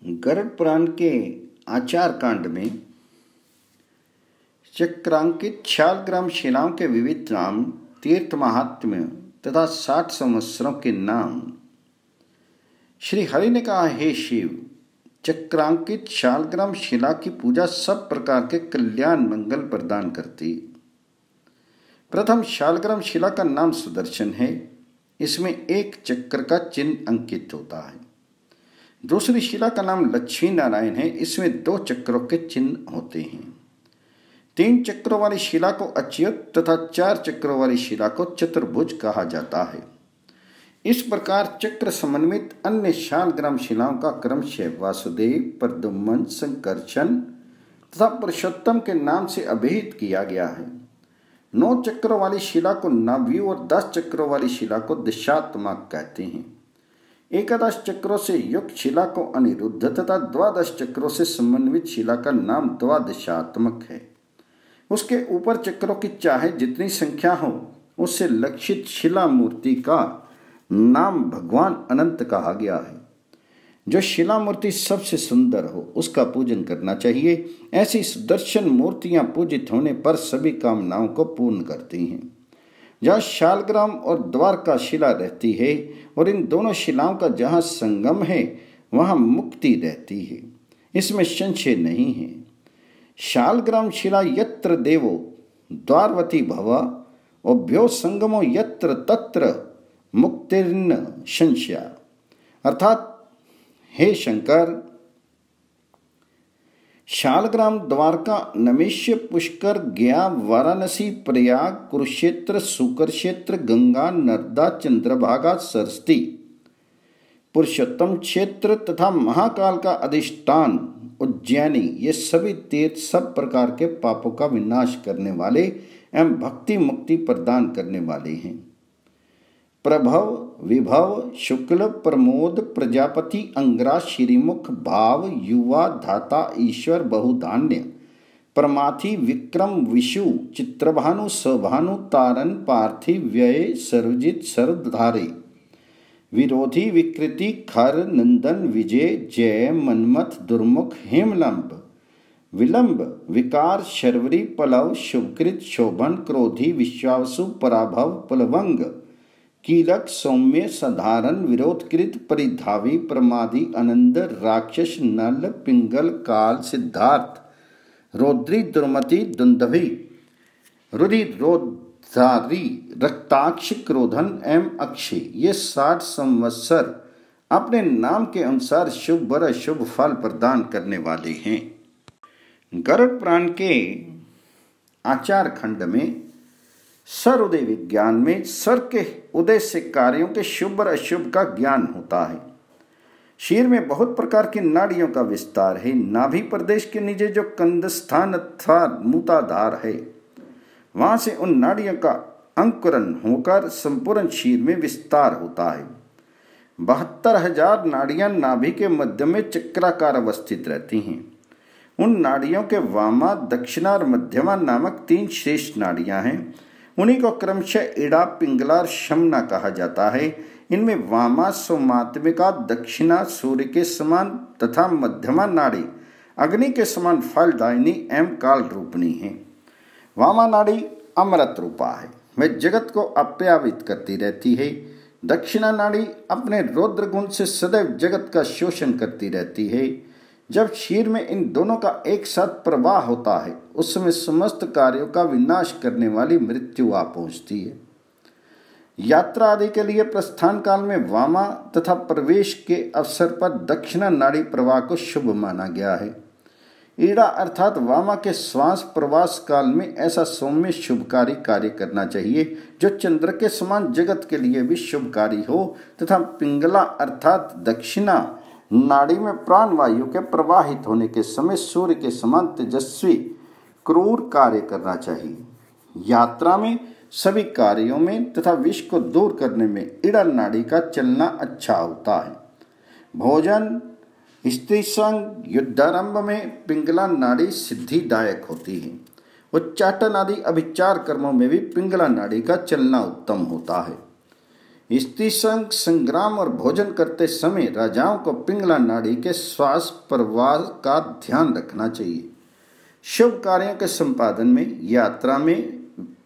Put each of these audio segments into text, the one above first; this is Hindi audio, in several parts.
गरुड़ पुराण के आचार कांड में चक्रांकित शालग्राम शिलाओं के विविध नाम, तीर्थ महात्म्य तथा 60 संवत्सरों के नाम। श्री हरि ने कहा, हे शिव, चक्रांकित शालग्राम शिला की पूजा सब प्रकार के कल्याण मंगल प्रदान करती। प्रथम शालग्राम शिला का नाम सुदर्शन है। इसमें एक चक्र का चिन्ह अंकित होता है। दूसरी शिला का नाम लक्ष्मी नारायण है। इसमें 2 चक्रों के चिन्ह होते हैं। 3 चक्रों वाली शिला को अच्युत तथा 4 चक्रों वाली शिला को चतुर्भुज कहा जाता है। इस प्रकार चक्र समन्वित अन्य शालग्राम शिलाओं का क्रमशः वासुदेव, प्रद्युम्न, संकर्षण तथा पुरुषोत्तम के नाम से अभिहित किया गया है। 9 चक्रों वाली शिला को नाभि और 10 चक्रों वाली शिला को दिशात्मक कहते हैं। 11 चक्रों से युक्त शिला को अनिरुद्ध तथा 12 चक्रों से समन्वित शिला का नाम द्वादशात्मक है। उसके ऊपर चक्रों की चाहे जितनी संख्या हो, उससे लक्षित शिला मूर्ति का नाम भगवान अनंत कहा गया है। जो शिला मूर्ति सबसे सुंदर हो, उसका पूजन करना चाहिए। ऐसी सुदर्शन मूर्तियां पूजित होने पर सभी कामनाओं को पूर्ण करती हैं। जहाँ शालग्राम और द्वारका शिला रहती है और इन दोनों शिलाओं का जहाँ संगम है, वहाँ मुक्ति रहती है, इसमें संशय नहीं है। शालग्राम शिला यत्र देवो द्वारवती भवा अभ्यो संगमो यत्र तत्र मुक्तिर्न संशया। अर्थात, हे शंकर, शालग्राम, द्वारका, नमेष्य, पुष्कर, गया, वाराणसी, प्रयाग, कुरुक्षेत्र, सुकरक्षेत्र, गंगा, नर्मदा, चंद्रभागा, सरस्वती, पुरुषोत्तम क्षेत्र तथा महाकाल का अधिष्ठान उज्जैनी, ये सभी तीर्थ सब प्रकार के पापों का विनाश करने वाले एवं भक्ति मुक्ति प्रदान करने वाले हैं। प्रभव, विभव, शुक्ल, प्रमोद, प्रजापति, अंग्रा, श्रीमुख, भाव, युवा, धाता, ईश्वर, बहुधान्य, प्रमाथि, विक्रम, विशु, चित्रभानु, सभानु, तारन, पार्थिव, व्यय, सर्वजित, सर्वधारे, विरोधी, विकृति, खर, नंदन, विजय, जय, मनमथ, दुर्मुख, हेमलंब, विलंब, विकार, शर्वरी, पलव, शुभकृत, शोभन, क्रोधी, विश्वावसु, पराभव, प्लवंग, कीलक, सौम्य, साधारण, विरोधकृत, परिधावी, प्रमादी, आनंद, राक्षस, नल, पिंगल, काल, सिद्धार्थ, रौद्री, दुर्मति, दुंदभी, रुधिरोद्धारी, रक्ताक्ष, क्रोधन एवं अक्षय, ये 60 संवत्सर अपने नाम के अनुसार शुभ व अशुभ फल प्रदान करने वाले हैं। गरुड़ पुराण के आचार खंड में सर्वोदय विज्ञान में सर के उदय से कार्यों के शुभ और अशुभ का ज्ञान होता है। शरीर में बहुत प्रकार की नाड़ियों का विस्तार है। नाभि प्रदेश के नीचे जो कंदस्थान अथवा मूत्राधार है, वहां से उन नाड़ियों का अंकुरन होकर संपूर्ण शरीर में विस्तार होता है। 72,000 नाड़ियां नाभि के मध्य में चक्राकार अवस्थित रहती हैं। उन नाड़ियों के वामा, दक्षिणा और मध्यमा नामक 3 श्रेष्ठ नाड़ियां हैं। उन्हीं को क्रमशः इड़ा, पिंगला और शमना कहा जाता है। इनमें वामा सोमात्मिका, दक्षिणा सूर्य के समान तथा मध्यमा नाड़ी अग्नि के समान फलदायिनी एवं काल रूपणी है। वामा नाड़ी अमृत रूपा है, वह जगत को अप्यावित करती रहती है। दक्षिणा नाड़ी अपने रौद्र गुण से सदैव जगत का शोषण करती रहती है। जब शरीर में इन दोनों का एक साथ प्रवाह होता है, उस समय समस्त कार्यों का विनाश करने वाली मृत्यु आ पहुंचती है। यात्रा आदि के लिए प्रस्थान काल में वामा तथा प्रवेश के अवसर पर दक्षिणा नाड़ी प्रवाह को शुभ माना गया है। ईड़ा अर्थात वामा के श्वास प्रवास काल में ऐसा सौम्य शुभकारी कार्य करना चाहिए जो चंद्र के समान जगत के लिए भी शुभकारी हो, तथा पिंगला अर्थात दक्षिणा नाड़ी में प्राण वायु के प्रवाहित होने के समय सूर्य के समान तेजस्वी क्रूर कार्य करना चाहिए। यात्रा में सभी कार्यों में तथा विष को दूर करने में ईड़ा नाड़ी का चलना अच्छा होता है। भोजन, स्त्री संग, युद्धारंभ में पिंगला नाड़ी सिद्धिदायक होती है। उच्चाटन आदि अभिचार कर्मों में भी पिंगला नाड़ी का चलना उत्तम होता है। स्त्री संग संग्राम और भोजन करते समय राजाओं को पिंगला नाड़ी के श्वास प्रवाह का ध्यान रखना चाहिए। शुभ कार्यों के संपादन में, यात्रा में,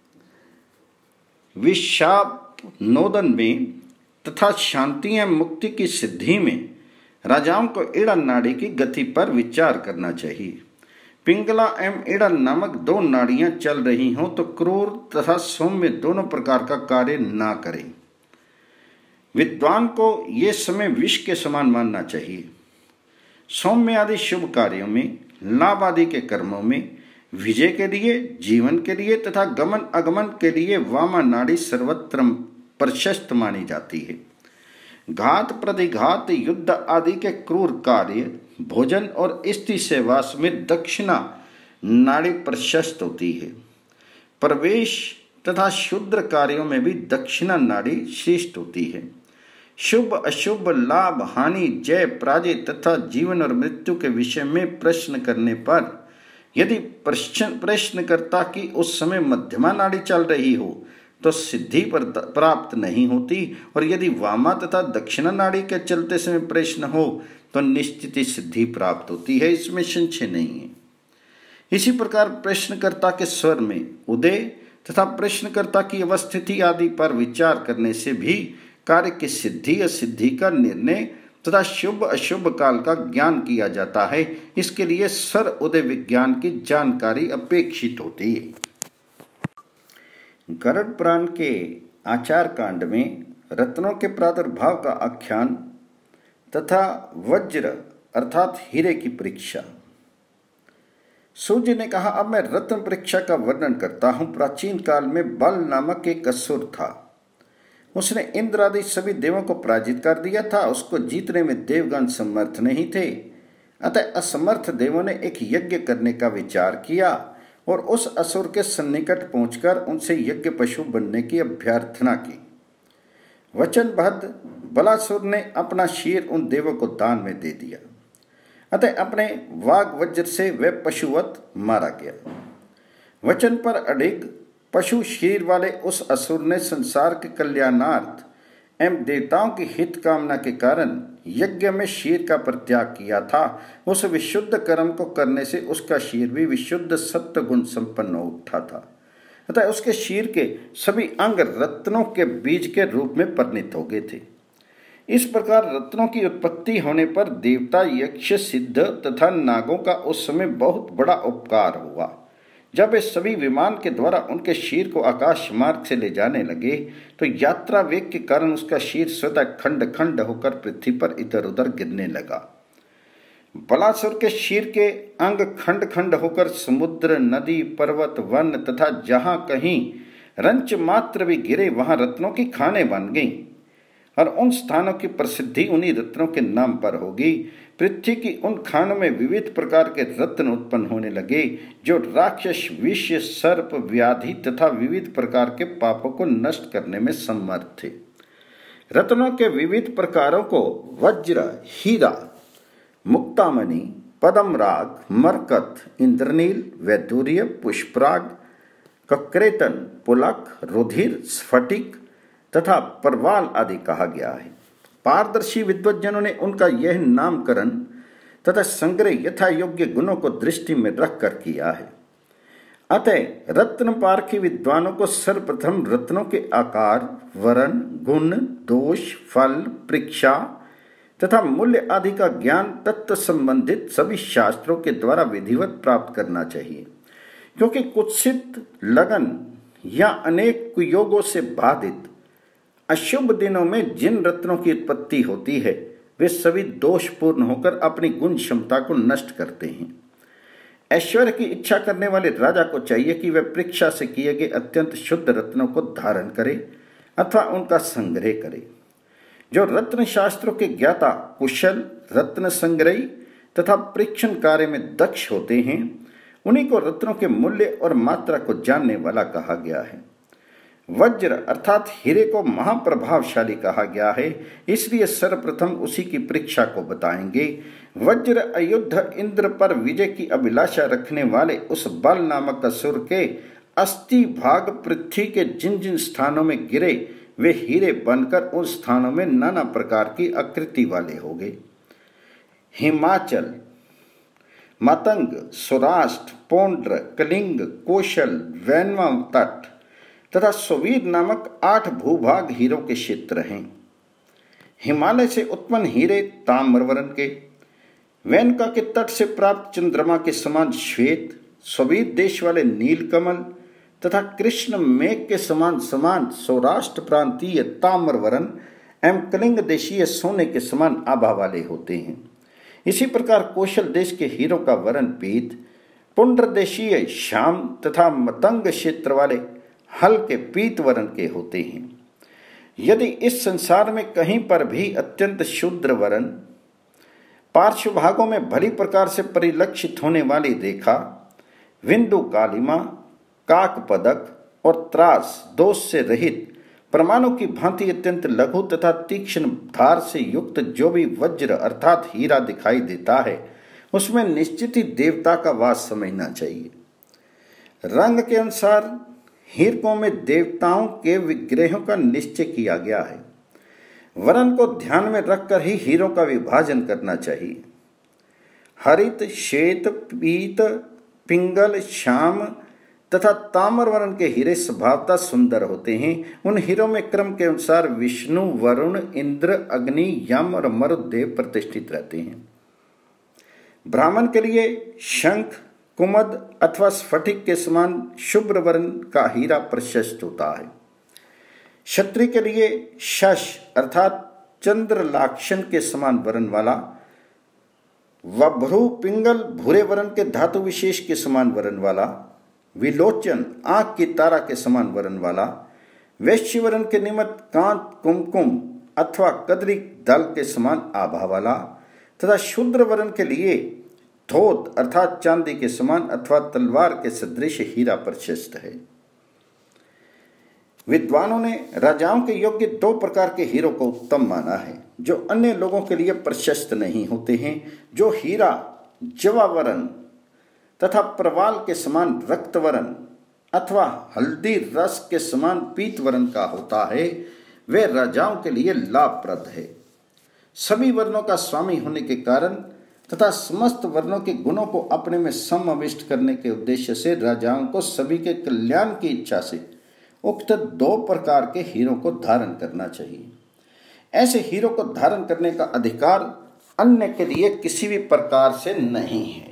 विषाप नोदन में तथा शांति एवं मुक्ति की सिद्धि में राजाओं को इड़ा नाड़ी की गति पर विचार करना चाहिए। पिंगला एवं इड़ा नामक दो नाड़ियां चल रही हों तो क्रूर तथा सौम्य दोनों प्रकार का कार्य ना करें। विद्वान को ये समय विष के समान मानना चाहिए। सौम्य आदि शुभ कार्यों में, लाभ आदि के कर्मों में, विजय के लिए, जीवन के लिए तथा गमन अगमन के लिए वामा नाड़ी सर्वत्र प्रशस्त मानी जाती है। घात प्रतिघात, युद्ध आदि के क्रूर कार्य, भोजन और स्त्री सहवास में दक्षिणा नाड़ी प्रशस्त होती है। प्रवेश तथा शुद्र कार्यों में भी दक्षिणा नाड़ी श्रेष्ठ होती है। शुभ अशुभ, लाभ हानि, जय पराजय तथा जीवन और मृत्यु के विषय में प्रश्न करने पर यदि प्रश्नकर्ता की उस समय मध्यमा नाड़ी चल रही हो तो सिद्धि प्राप्त नहीं होती, और यदि वामा तथा दक्षिणा नाड़ी के चलते समय प्रश्न हो तो निश्चित ही सिद्धि प्राप्त होती है, इसमें संशय नहीं है। इसी प्रकार प्रश्नकर्ता के स्वर में उदय तथा प्रश्नकर्ता की अवस्थिति आदि पर विचार करने से भी कार्य की सिद्धि असिद्धि का निर्णय तथा शुभ अशुभ काल का ज्ञान किया जाता है। इसके लिए स्वर उदय विज्ञान की जानकारी अपेक्षित होती है। गरुड़ पुराण के आचार कांड में रत्नों के प्रादुर्भाव का आख्यान तथा वज्र अर्थात हीरे की परीक्षा। सूर्य ने कहा, अब मैं रत्न परीक्षा का वर्णन करता हूं। प्राचीन काल में बल नामक एक असुर था। उसने इंद्र आदि सभी देवों को पराजित कर दिया था। उसको जीतने में देवगण समर्थ नहीं थे, अतः असमर्थ देवों ने एक यज्ञ करने का विचार किया और उस असुर के सन्निकट पहुंचकर उनसे यज्ञ पशु बनने की अभ्यर्थना की। वचनबद्ध बलासुर ने अपना शीर उन देवों को दान में दे दिया, अतः अपने वाग वज्र से वह पशुवत मारा गया। वचन पर अडिग पशु शीर वाले उस असुर ने संसार के कल्याणार्थ एवं देवताओं की हित कामना के कारण यज्ञ में शीर का परित्याग किया था। उस विशुद्ध कर्म को करने से उसका शीर भी विशुद्ध सत्व गुण संपन्न हो उठा था, अतः उसके शीर के सभी अंग रत्नों के बीज के रूप में परिणित हो गए थे। इस प्रकार रत्नों की उत्पत्ति होने पर देवता, यक्ष, सिद्ध तथा नागों का उस समय बहुत बड़ा उपकार हुआ। जब वे सभी विमान के द्वारा उनके शीर को आकाश मार्ग से ले जाने लगे तो यात्रा वेग के कारण उसका शीर स्वतः खंड खंड होकर पृथ्वी पर इधर उधर गिरने लगा। बलासुर के शीर के अंग खंड खंड होकर समुद्र, नदी, पर्वत, वन तथा जहां कहीं रंच मात्र भी गिरे वहां रत्नों की खानें बन गईं और उन स्थानों की प्रसिद्धि उन्हीं रत्नों के नाम पर होगी। पृथ्वी की उन खानों में विविध प्रकार के रत्न उत्पन्न होने लगे जो राक्षस, विष, सर्प, व्याधि तथा विविध प्रकार के पापों को नष्ट करने में समर्थ थे। रत्नों के विविध प्रकारों को वज्र, हीरा, मुक्तामणि, पद्मराग, मरकत, इंद्रनील, वैदूर्य, पुष्पराग, कक्रेतन, पुलक, रुधिर, स्फटिक तथा परवाल आदि कहा गया है। पारदर्शी विद्वज्जनों ने उनका यह नामकरण तथा संग्रह यथा योग्य गुणों को दृष्टि में रखकर किया है। अतः रत्न पारखी विद्वानों को सर्वप्रथम रत्नों के आकार, वर्ण, गुण, दोष, फल, परीक्षा तथा मूल्य आदि का ज्ञान तत्व संबंधित सभी शास्त्रों के द्वारा विधिवत प्राप्त करना चाहिए, क्योंकि कुत्सित, लगन या अनेक कुयोगों से बाधित अशुभ दिनों में जिन रत्नों की उत्पत्ति होती है वे सभी दोषपूर्ण होकर अपनी गुण क्षमता को नष्ट करते हैं। ऐश्वर्य की इच्छा करने वाले राजा को चाहिए कि वह परीक्षा से किए गए अत्यंत शुद्ध रत्नों को धारण करे अथवा उनका संग्रह करे। जो रत्न शास्त्रों के ज्ञाता, कुशल, रत्न संग्रही तथा परीक्षण कार्य में दक्ष होते हैं उन्हीं को रत्नों के मूल्य और मात्रा को जानने वाला कहा गया है। वज्र अर्थात हीरे को महाप्रभावशाली कहा गया है, इसलिए सर्वप्रथम उसी की परीक्षा को बताएंगे। वज्र अयुद्ध इंद्र पर विजय की अभिलाषा रखने वाले उस बल नामक असुर के अस्थि भाग पृथ्वी के जिन जिन स्थानों में गिरे वे हीरे बनकर उन स्थानों में नाना प्रकार की आकृति वाले होंगे। हिमाचल, मतंग, सौराष्ट्र, पौंड्र, कलिंग, कौशल, वैनम तट तथा सोवीर नामक 8 भूभाग हीरों के क्षेत्र हैं। हिमालय से उत्पन्न हीरे ताम्रवर्ण के, वेनका के तट से प्राप्त चंद्रमा के समान श्वेत, सोवीर देश वाले नीलकमल तथा कृष्ण मेघ के समान सौराष्ट्र प्रांतीय ताम्रवर्ण एवं कलिंग देशीय सोने के समान आभा वाले होते हैं। इसी प्रकार कौशल देश के हीरों का वर्ण पीत, पुंड्र देशीय श्याम तथा मतंग क्षेत्र वाले हल्के पीत वर्ण के होते हैं। यदि इस संसार में कहीं पर भी अत्यंत शूद्र वर्ण पार्श्व भागों में भली प्रकार से परिलक्षित होने वाली रेखा, बिंदु कालिमा, काक पदक और त्रास दोष से रहित परमाणु की भांति अत्यंत लघु तथा तीक्ष्ण धार से युक्त जो भी वज्र अर्थात हीरा दिखाई देता है, उसमें निश्चित ही देवता का वास समझना चाहिए। रंग के अनुसार हीरकों में देवताओं के विग्रहों का निश्चय किया गया है। वर्ण को ध्यान में रखकर ही हीरों का विभाजन करना चाहिए। हरित, श्वेत, पीत, पिंगल, श्याम तथा ताम्र वर्ण के हीरे स्वभावतः सुंदर होते हैं। उन हीरों में क्रम के अनुसार विष्णु, वरुण, इंद्र, अग्नि, यम और मरुदेव प्रतिष्ठित रहते हैं। ब्राह्मण के लिए शंख, कुमद अथवा स्फटिक के समान शुभ्र वर्ण का हीरा प्रशस्त होता है। क्षत्रिय के लिए शश अर्थात चंद्रलाक्षण के समान वर्ण वाला, वभ्रू पिंगल भूरे वर्ण के धातु विशेष के समान वर्ण वाला, विलोचन आंख की तारा के समान वर्ण वाला, वैश्य वर्ण के निमित्त कांत कुमकुम अथवा कदरी दल के समान आभा वाला तथा शूद्र वर्ण के लिए धोत अर्थात चांदी के समान अथवा तलवार के सदृश हीरा प्रशस्त है। विद्वानों ने राजाओं के योग्य 2 प्रकार के हीरों को उत्तम माना है, जो अन्य लोगों के लिए प्रशस्त नहीं होते हैं, जो हीरा जवावरण तथा प्रवाल के समान रक्तवर्ण अथवा हल्दी रस के समान पीत वर्ण का होता है, वे राजाओं के लिए लाभप्रद है। सभी वर्णों का स्वामी होने के कारण तथा समस्त वर्णों के गुणों को अपने में समाविष्ट करने के उद्देश्य से राजाओं को सभी के कल्याण की इच्छा से उक्त 2 प्रकार के हीरों को धारण करना चाहिए। ऐसे हीरो को धारण करने का अधिकार अन्य के लिए किसी भी प्रकार से नहीं है।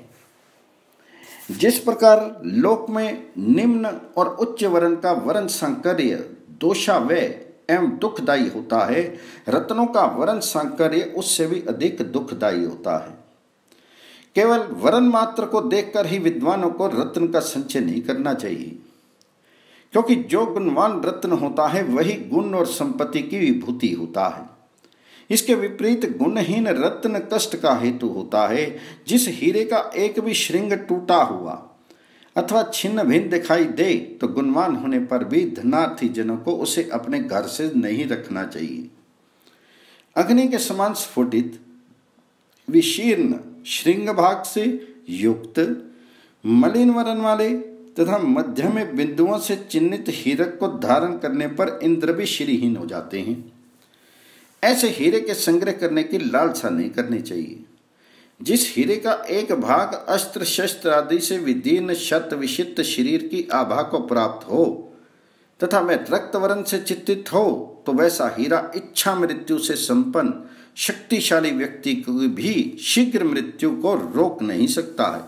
जिस प्रकार लोक में निम्न और उच्च वर्ण का वर्ण सांकर्य दोषावय एवं दुखदायी होता है, रत्नों का वर्ण सांकर्य उससे भी अधिक दुखदायी होता है। केवल वर्ण मात्र को देखकर ही विद्वानों को रत्न का संचय नहीं करना चाहिए, क्योंकि जो गुणवान रत्न होता है वही गुण और संपत्ति की विभूति होता है। इसके विपरीत गुणहीन रत्न कष्ट का हेतु होता है। जिस हीरे का एक भी श्रृंग टूटा हुआ अथवा छिन्न भिन्न दिखाई दे तो गुणवान होने पर भी धनार्थी जनों को उसे अपने घर से नहीं रखना चाहिए। अग्नि के समान स्फुटित विशीर्ण श्रृंग भाग से युक्त मलिन वर्ण वाले तथा मध्य में बिंदुओं से चिन्हित हीरक को धारण करने पर इंद्र भी श्रीहीन हो जाते हैं। ऐसे हीरे के संग्रह करने की लालसा नहीं करनी चाहिए। जिस हीरे का एक भाग अस्त्र शस्त्र आदि से विदीर्ण शत विशिष्ट शरीर की आभा को प्राप्त हो तथा वह रक्त वर्ण से चित्तित हो, तो वैसा हीरा इच्छा मृत्यु से संपन्न शक्तिशाली व्यक्ति की भी शीघ्र मृत्यु को रोक नहीं सकता है।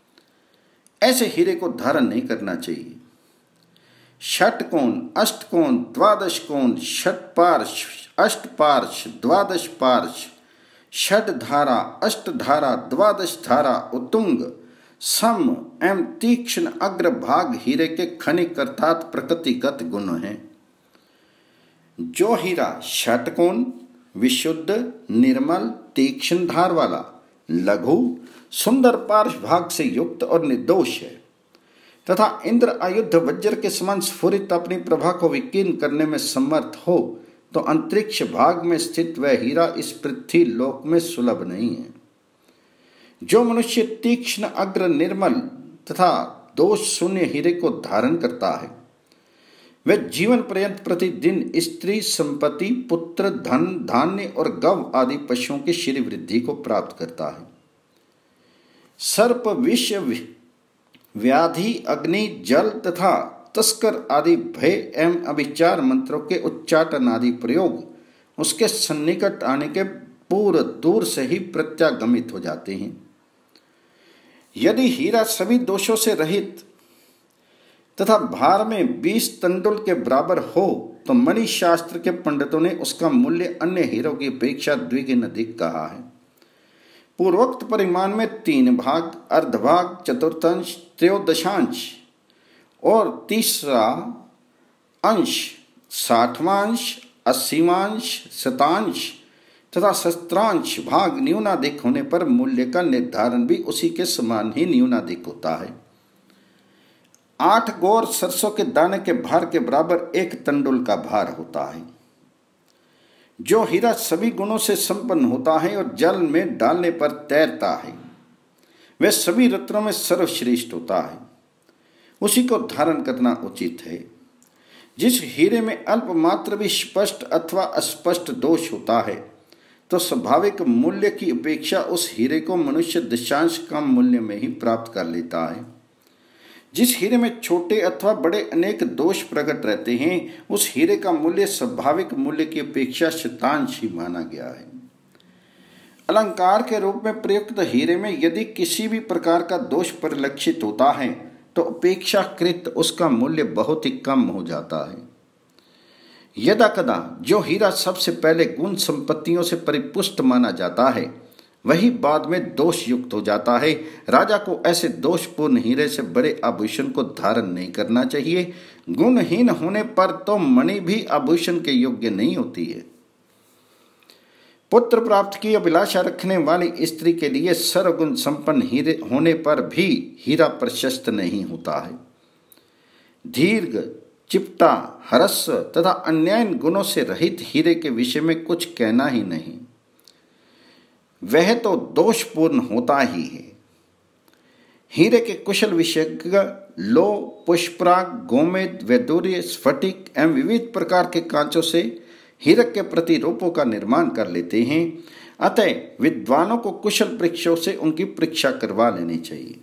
ऐसे हीरे को धारण नहीं करना चाहिए। षटकोण, अष्टकोण, द्वादश कोण, षटपार्श्व, अष्टपार्श्व, द्वादश पार्श्व, षटधारा, अष्टधारा, द्वादश धारा, उत्तुंग, सम एवं तीक्ष्ण अग्रभाग हीरे के खनिक अर्थात प्रकृतिगत गुण हैं। जो हीरा षटकोण, विशुद्ध, निर्मल, तीक्ष्ण धार वाला, लघु, सुंदर पार्श्व भाग से युक्त और निर्दोष है तथा इंद्र आयुध वज्र के समान स्फुरित अपनी प्रभा को विकीर्ण करने में समर्थ हो, तो अंतरिक्ष भाग में स्थित वह हीरा इस पृथ्वी लोक में सुलभ नहीं है। जो मनुष्य तीक्ष्ण अग्र निर्मल तथा दोष शून्य हीरे को धारण करता है, वे जीवन पर्यंत प्रतिदिन स्त्री, संपत्ति, पुत्र, धन, धान्य और गव आदि पशुओं की श्री वृद्धि को प्राप्त करता है। सर्प, विष, व्याधि, अग्नि, जल तथा तस्कर आदि भय एवं अभिचार मंत्रों के उच्चाटन आदि प्रयोग उसके सन्निकट आने के पूर्व दूर से ही प्रत्यागमित हो जाते हैं। यदि हीरा सभी दोषों से रहित तथा भार में 20 तंडुल के बराबर हो तो मणि शास्त्र के पंडितों ने उसका मूल्य अन्य हीरों की अपेक्षा द्विगुण अधिक कहा है। पूर्वोक्त परिमाण में 3 भाग, अर्धभाग, चतुर्थांश, त्रयोदशांश और तीसरा अंश, 60वांश, 80वांश, शतांश तथा शस्त्रांश भाग न्यूनाधिक होने पर मूल्य का निर्धारण भी उसी के समान ही न्यूनाधिक होता है। 8 गौर सरसों के दाने के भार के बराबर 1 तंडुल का भार होता है। जो हीरा सभी गुणों से संपन्न होता है और जल में डालने पर तैरता है, वह सभी रत्नों में सर्वश्रेष्ठ होता है। उसी को धारण करना उचित है। जिस हीरे में अल्प मात्र भी स्पष्ट अथवा अस्पष्ट दोष होता है तो स्वाभाविक मूल्य की अपेक्षा उस हीरे को मनुष्य दशांश कम मूल्य में ही प्राप्त कर लेता है। जिस हीरे में छोटे अथवा बड़े अनेक दोष प्रकट रहते हैं उस हीरे का मूल्य स्वाभाविक मूल्य की अपेक्षा शतांश ही माना गया है। अलंकार के रूप में प्रयुक्त हीरे में यदि किसी भी प्रकार का दोष परिलक्षित होता है तो अपेक्षाकृत उसका मूल्य बहुत ही कम हो जाता है। यदा कदा जो हीरा सबसे पहले गुण संपत्तियों से परिपुष्ट माना जाता है वही बाद में दोष युक्त हो जाता है। राजा को ऐसे दोषपूर्ण हीरे से बड़े आभूषण को धारण नहीं करना चाहिए। गुणहीन होने पर तो मणि भी आभूषण के योग्य नहीं होती है। पुत्र प्राप्त की अभिलाषा रखने वाली स्त्री के लिए सर्वगुण संपन्न हीरे होने पर भी हीरा प्रशस्त नहीं होता है। दीर्घ, चिपटा, ह्रस्व तथा अन्य गुणों से रहित हीरे के विषय में कुछ कहना ही नहीं, वह तो दोषपूर्ण होता ही है। हीरे के कुशल विशेषज्ञ लोह, पुष्पराग, गोमेद, वैडूर्य, स्फटिक एवं विविध प्रकार के कांचों से हीरक के प्रतिरूपों का निर्माण कर लेते हैं। अतः विद्वानों को कुशल परीक्षकों से उनकी परीक्षा करवा लेनी चाहिए।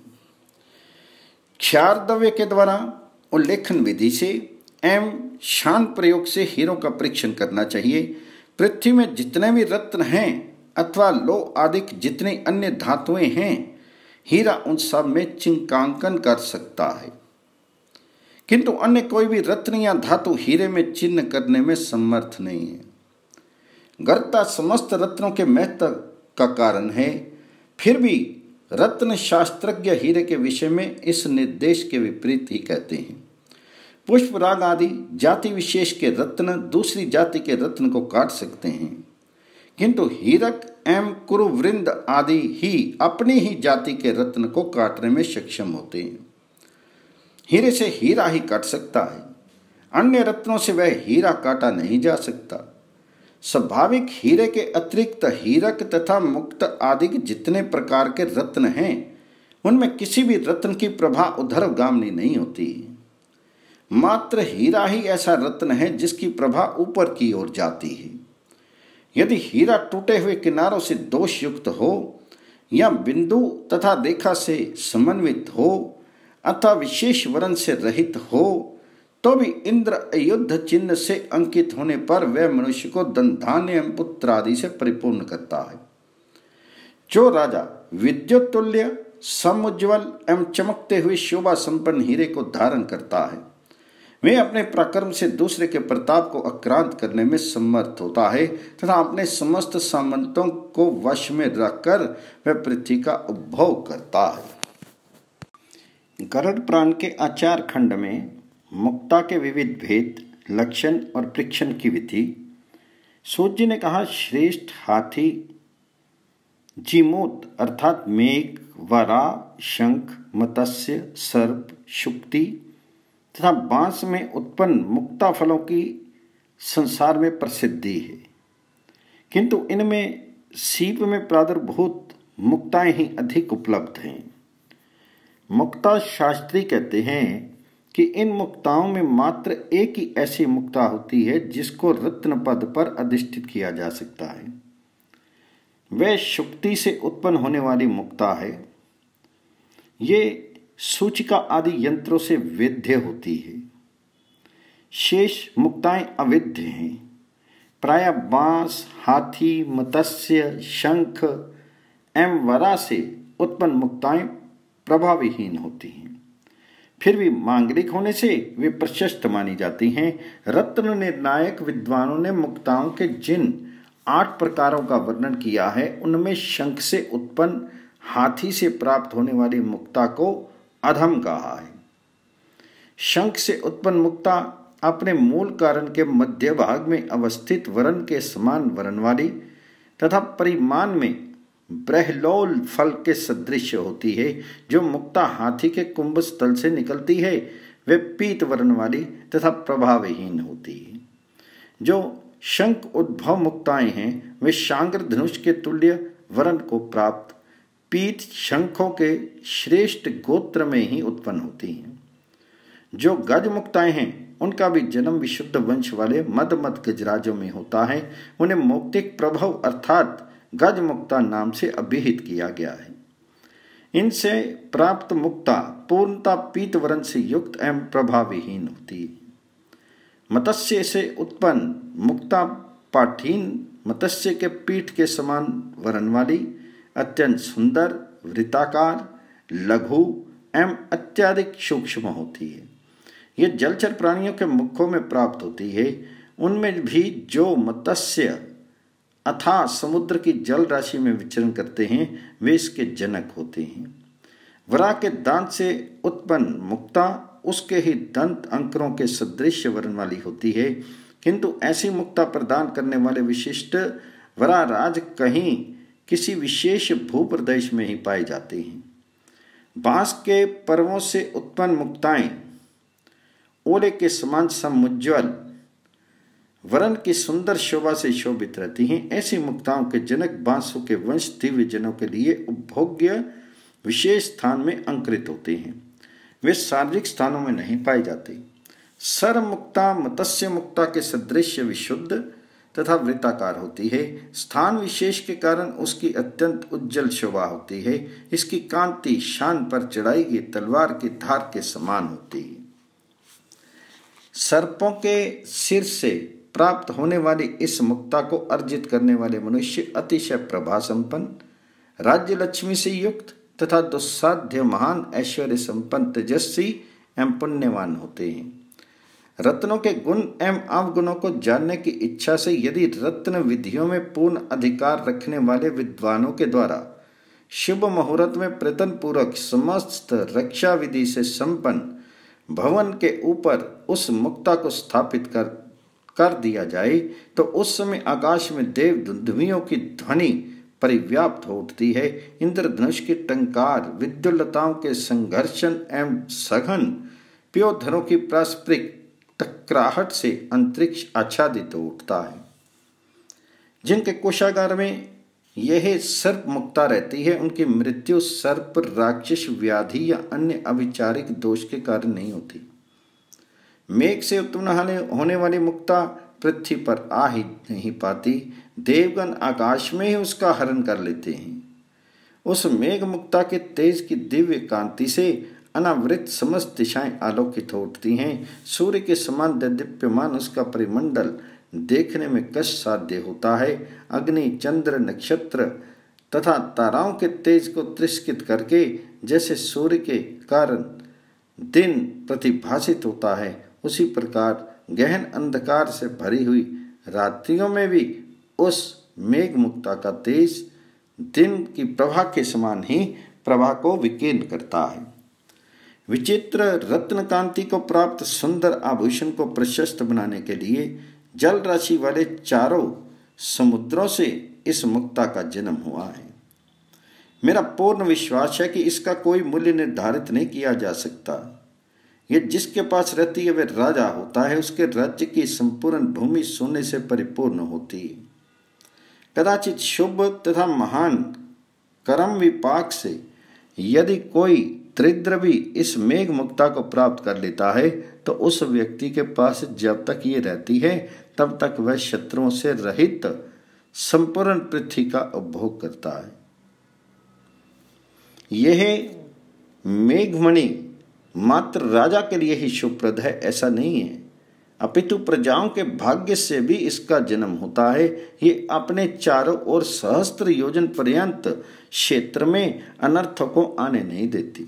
क्षारद्रव्य के द्वारा उल्लेखन विधि से एवं शान प्रयोग से हीरों का परीक्षण करना चाहिए। पृथ्वी में जितने भी रत्न हैं अथवा लोह आदि जितनी अन्य धातुएं हैं, हीरा उन सब में चिन्हांकन कर सकता है, किंतु अन्य कोई भी रत्न या धातु हीरे में चिन्ह करने में समर्थ नहीं है। गर्ता समस्त रत्नों के महत्व का कारण है, फिर भी रत्न शास्त्रज्ञ हीरे के विषय में इस निर्देश के विपरीत ही कहते हैं। पुष्पराग आदि जाति विशेष के रत्न दूसरी जाति के रत्न को काट सकते हैं, किंतु हीरक एवं कुरुवृंद आदि ही अपनी ही जाति के रत्न को काटने में सक्षम होते हैं। हीरे से हीरा ही काट सकता है, अन्य रत्नों से वह हीरा काटा नहीं जा सकता। स्वाभाविक हीरे के अतिरिक्त हीरक तथा मुक्त आदि जितने प्रकार के रत्न हैं उनमें किसी भी रत्न की प्रभा ऊर्ध्वगामिनी नहीं होती। मात्र हीरा ही ऐसा रत्न है जिसकी प्रभा ऊपर की ओर जाती है। यदि हीरा टूटे हुए किनारों से दोष युक्त हो या बिंदु तथा रेखा से समन्वित हो अथवा विशेष वर्ण से रहित हो तो भी इंद्र युद्ध चिन्ह से अंकित होने पर वह मनुष्य को धन धान्य एवं पुत्र आदि से परिपूर्ण करता है। जो राजा विद्युत तुल्य समुज्वल एवं चमकते हुए शोभा संपन्न हीरे को धारण करता है, वे अपने पराक्रम से दूसरे के प्रताप को आक्रांत करने में समर्थ होता है तथा अपने समस्त सामंतों को वश में रखकर वह पृथ्वी का उपभोग करता है। गरुड़ पुराण के आचार खंड में मुक्ता के विविध भेद, लक्षण और परीक्षण की विधि सूत जी ने कहा, श्रेष्ठ हाथी जीमूत अर्थात मेघ, वरा, शंख, मत्स्य, सर्प, शुक्ति तथा बांस में उत्पन्न मुक्ता फलों की संसार में प्रसिद्धि है, किंतु इनमें सीप में प्रादुर्भूत मुक्ताएं ही अधिक उपलब्ध हैं। मुक्ता शास्त्री कहते हैं कि इन मुक्ताओं में मात्र एक ही ऐसी मुक्ता होती है जिसको रत्न पद पर अधिष्ठित किया जा सकता है। वह शुक्ति से उत्पन्न होने वाली मुक्ता है। ये सूचिका आदि यंत्रों से वेद्य होती है। शेष मुक्ताएं अवेद्य हैं। प्राय बांस, हाथी, मत्स्य, शंख एवं वरा से उत्पन्न मुक्ताएं प्रभावहीन होती हैं। फिर भी मांगलिक होने से वे प्रशस्त मानी जाती हैं। रत्न निर्णायक विद्वानों ने मुक्ताओं के जिन 8 प्रकारों का वर्णन किया है, उनमें शंख से उत्पन्न हाथी से प्राप्त होने वाली मुक्ता को अधम कहा है। शंख से उत्पन्न मुक्ता अपने मूल कारण के मध्य भाग में अवस्थित वरण के समान वरण वाली तथा परिमाण में ब्रह्लोल फल के सदृश होती है। जो मुक्ता हाथी के कुंभ स्थल से निकलती है वे पीत वर्ण वाली तथा प्रभावहीन होती है। जो शंख उद्भव मुक्ताएं हैं वे शांग्र धनुष के तुल्य वर्ण को प्राप्त पीत शंखों के श्रेष्ठ गोत्र में ही उत्पन्न होती हैं। जो गज मुक्ताएं हैं उनका भी जन्म विशुद्ध वंश वाले मद गजराजों में होता है। उन्हें मौक्तिक प्रभव अर्थात गज मुक्ता नाम से अभिहित किया गया है। इनसे प्राप्त मुक्ता पूर्णता पीत वर्ण से युक्त एवं प्रभावहीन होती है। मत्स्य से उत्पन्न मुक्ता पाठीन मत्स्य के पीठ के समान वर्ण वाली, अत्यंत सुंदर, वृत्ताकार, लघु एवं अत्यधिक सूक्ष्म होती है। ये जलचर प्राणियों के मुखों में प्राप्त होती है। उनमें भी जो मत्स्य अथाह समुद्र की जल राशि में विचरण करते हैं वे इसके जनक होते हैं। वरा के दांत से उत्पन्न मुक्ता उसके ही दंत अंकरों के सदृश वर्ण वाली होती है, किंतु ऐसी मुक्ता प्रदान करने वाले विशिष्ट वराराज कहीं किसी विशेष भूप्रदेश में ही पाए जाते हैं। बांस के पर्वों से उत्पन्न मुक्ताएं ओले के समान समुज्ज्वल वरण की सुंदर शोभा से शोभित रहती हैं। ऐसी मुक्ताओं के जनक बांसों के वंश दिव्य जनों के लिए उपभोग्य विशेष स्थान में अंकुरित होते हैं। वे सार्वजनिक स्थानों में नहीं पाए जाते। सर मुक्ता मत्स्य मुक्ता के सदृश विशुद्ध तथा वृत्ताकार होती है। स्थान विशेष के कारण उसकी अत्यंत उज्जवल शोभा होती है। इसकी कांति शान पर चढ़ाई गई तलवार की धार के समान होती है। सर्पों के सिर से प्राप्त होने वाली इस मुक्ता को अर्जित करने वाले मनुष्य अतिशय प्रभा संपन्न, राज्य लक्ष्मी से युक्त तथा दुस्साध्य महान ऐश्वर्य संपन्न, तेजस्वी एवं पुण्यवान होते हैं। रत्नों के गुण एवं अवगुणों को जानने की इच्छा से यदि रत्न विधियों में पूर्ण अधिकार रखने वाले विद्वानों के द्वारा शुभ मुहूर्त में प्रयत्न पूर्वक समस्त रक्षा विधि से संपन्न भवन के ऊपर उस मुक्ता को स्थापित कर दिया जाए तो उस समय आकाश में देव दुंदुभियों की ध्वनि परिव्याप्त हो उठती है। इंद्रधनुष की टंकार, विद्युल्लताओं के संघर्षण एवं सघन प्योधरों की पारस्परिक टकराहट से अंतरिक्ष आच्छादित हो उठता है। जिनके कोषागार में यह सर्प मुक्ता रहती है उनकी मृत्यु सर्प, राक्षस, व्याधि या अन्य अभिचारिक दोष के कारण नहीं होती। मेघ से उत्पन्न होने वाली मुक्ता पृथ्वी पर आ ही नहीं पाती। देवगण आकाश में ही उसका हरण कर लेते हैं। उस मेघ मुक्ता के तेज की दिव्य कांति से अनावृत समस्त दिशाएं आलोकित हो उठती हैं। सूर्य के समान दीप्यमान उसका परिमंडल देखने में कष्ट साध्य होता है। अग्नि, चंद्र, नक्षत्र तथा ताराओं के तेज को तिरस्कृत करके जैसे सूर्य के कारण दिन प्रतिभासित होता है, उसी प्रकार गहन अंधकार से भरी हुई रात्रियों में भी उस मेघ मुक्ता का तेज दिन की प्रभा के समान ही प्रभा को विकीर्ण करता है। विचित्र रत्न कांति को प्राप्त सुंदर आभूषण को प्रशस्त बनाने के लिए जल राशि वाले चारों समुद्रों से इस मुक्ता का जन्म हुआ है। मेरा पूर्ण विश्वास है कि इसका कोई मूल्य निर्धारित नहीं किया जा सकता। यह जिसके पास रहती है वह राजा होता है। उसके राज्य की संपूर्ण भूमि सोने से परिपूर्ण होती है। कदाचित शुभ तथा महान कर्म विपाक से यदि कोई दरिद्र भी इस मेघ मुक्ता को प्राप्त कर लेता है तो उस व्यक्ति के पास जब तक ये रहती है तब तक वह शत्रुओं से रहित संपूर्ण पृथ्वी का उपभोग करता है। यह मेघमणि मात्र राजा के लिए ही शुभप्रद है ऐसा नहीं है, अपितु प्रजाओं के भाग्य से भी इसका जन्म होता है। ये अपने चारों ओर सहस्त्र योजन पर्यंत क्षेत्र में अनर्थों को आने नहीं देती।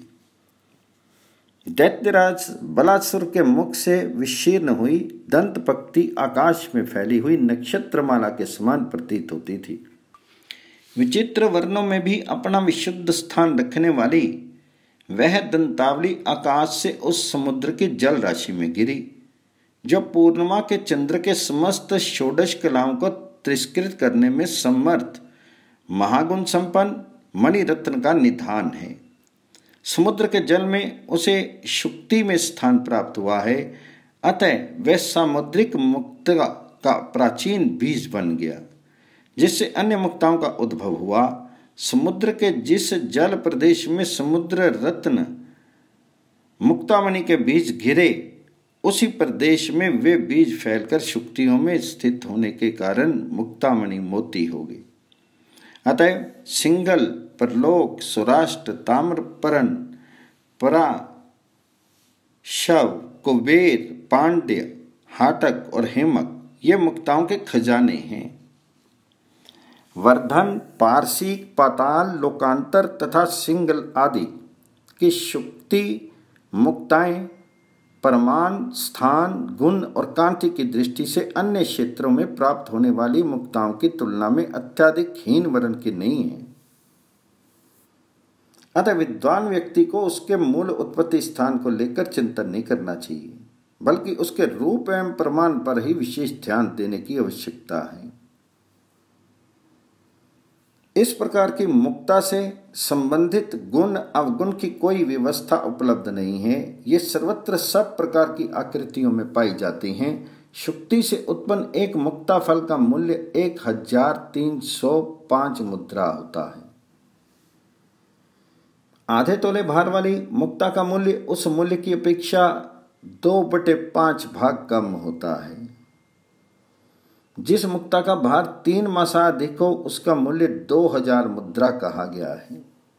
दैत्यराज बलासुर के मुख से विशीर्ण हुई दंत पक्ति आकाश में फैली हुई नक्षत्रमाला के समान प्रतीत होती थी। विचित्र वर्णों में भी अपना विशुद्ध स्थान रखने वाली वह दंतावली आकाश से उस समुद्र की जल राशि में गिरी जो पूर्णिमा के चंद्र के समस्त षोडश कलाओं को तिरस्कृत करने में समर्थ महागुण संपन्न मणिरत्न का निधान है। समुद्र के जल में उसे शुक्ति में स्थान प्राप्त हुआ है, अतः वह सामुद्रिक मुक्ता का प्राचीन बीज बन गया जिससे अन्य मुक्ताओं का उद्भव हुआ। समुद्र के जिस जल प्रदेश में समुद्र रत्न मुक्तामणि के बीज गिरे उसी प्रदेश में वे बीज फैलकर शुक्तियों में स्थित होने के कारण मुक्तामणि मोती हो गई। अतः सिंगल, परलोक, सौराष्ट्र, ताम्रपरन, परा, शव, कुबेर, पांड्य, हाटक और हेमक ये मुक्ताओं के खजाने हैं। वर्धन, पारसी, पाताल, लोकांतर तथा सिंगल आदि की शुक्ति मुक्ताएं परमान, स्थान, गुण और कांति की दृष्टि से अन्य क्षेत्रों में प्राप्त होने वाली मुक्ताओं की तुलना में अत्यधिक हीन वर्ण की नहीं है। अतः विद्वान व्यक्ति को उसके मूल उत्पत्ति स्थान को लेकर चिंतन नहीं करना चाहिए, बल्कि उसके रूप एवं प्रमाण पर ही विशेष ध्यान देने की आवश्यकता है। इस प्रकार की मुक्ता से संबंधित गुण अवगुण की कोई व्यवस्था उपलब्ध नहीं है। ये सर्वत्र सब प्रकार की आकृतियों में पाई जाती हैं। शुक्ति से उत्पन्न एक मुक्ता फल का मूल्य 1305 मुद्रा होता है। आधे तोले भार वाली मुक्ता का मूल्य उस मूल्य की अपेक्षा 2/5 भाग कम होता है। जिस मुक्ता का भार 3 मासा अधिक हो उसका मूल्य 2000 मुद्रा कहा गया है।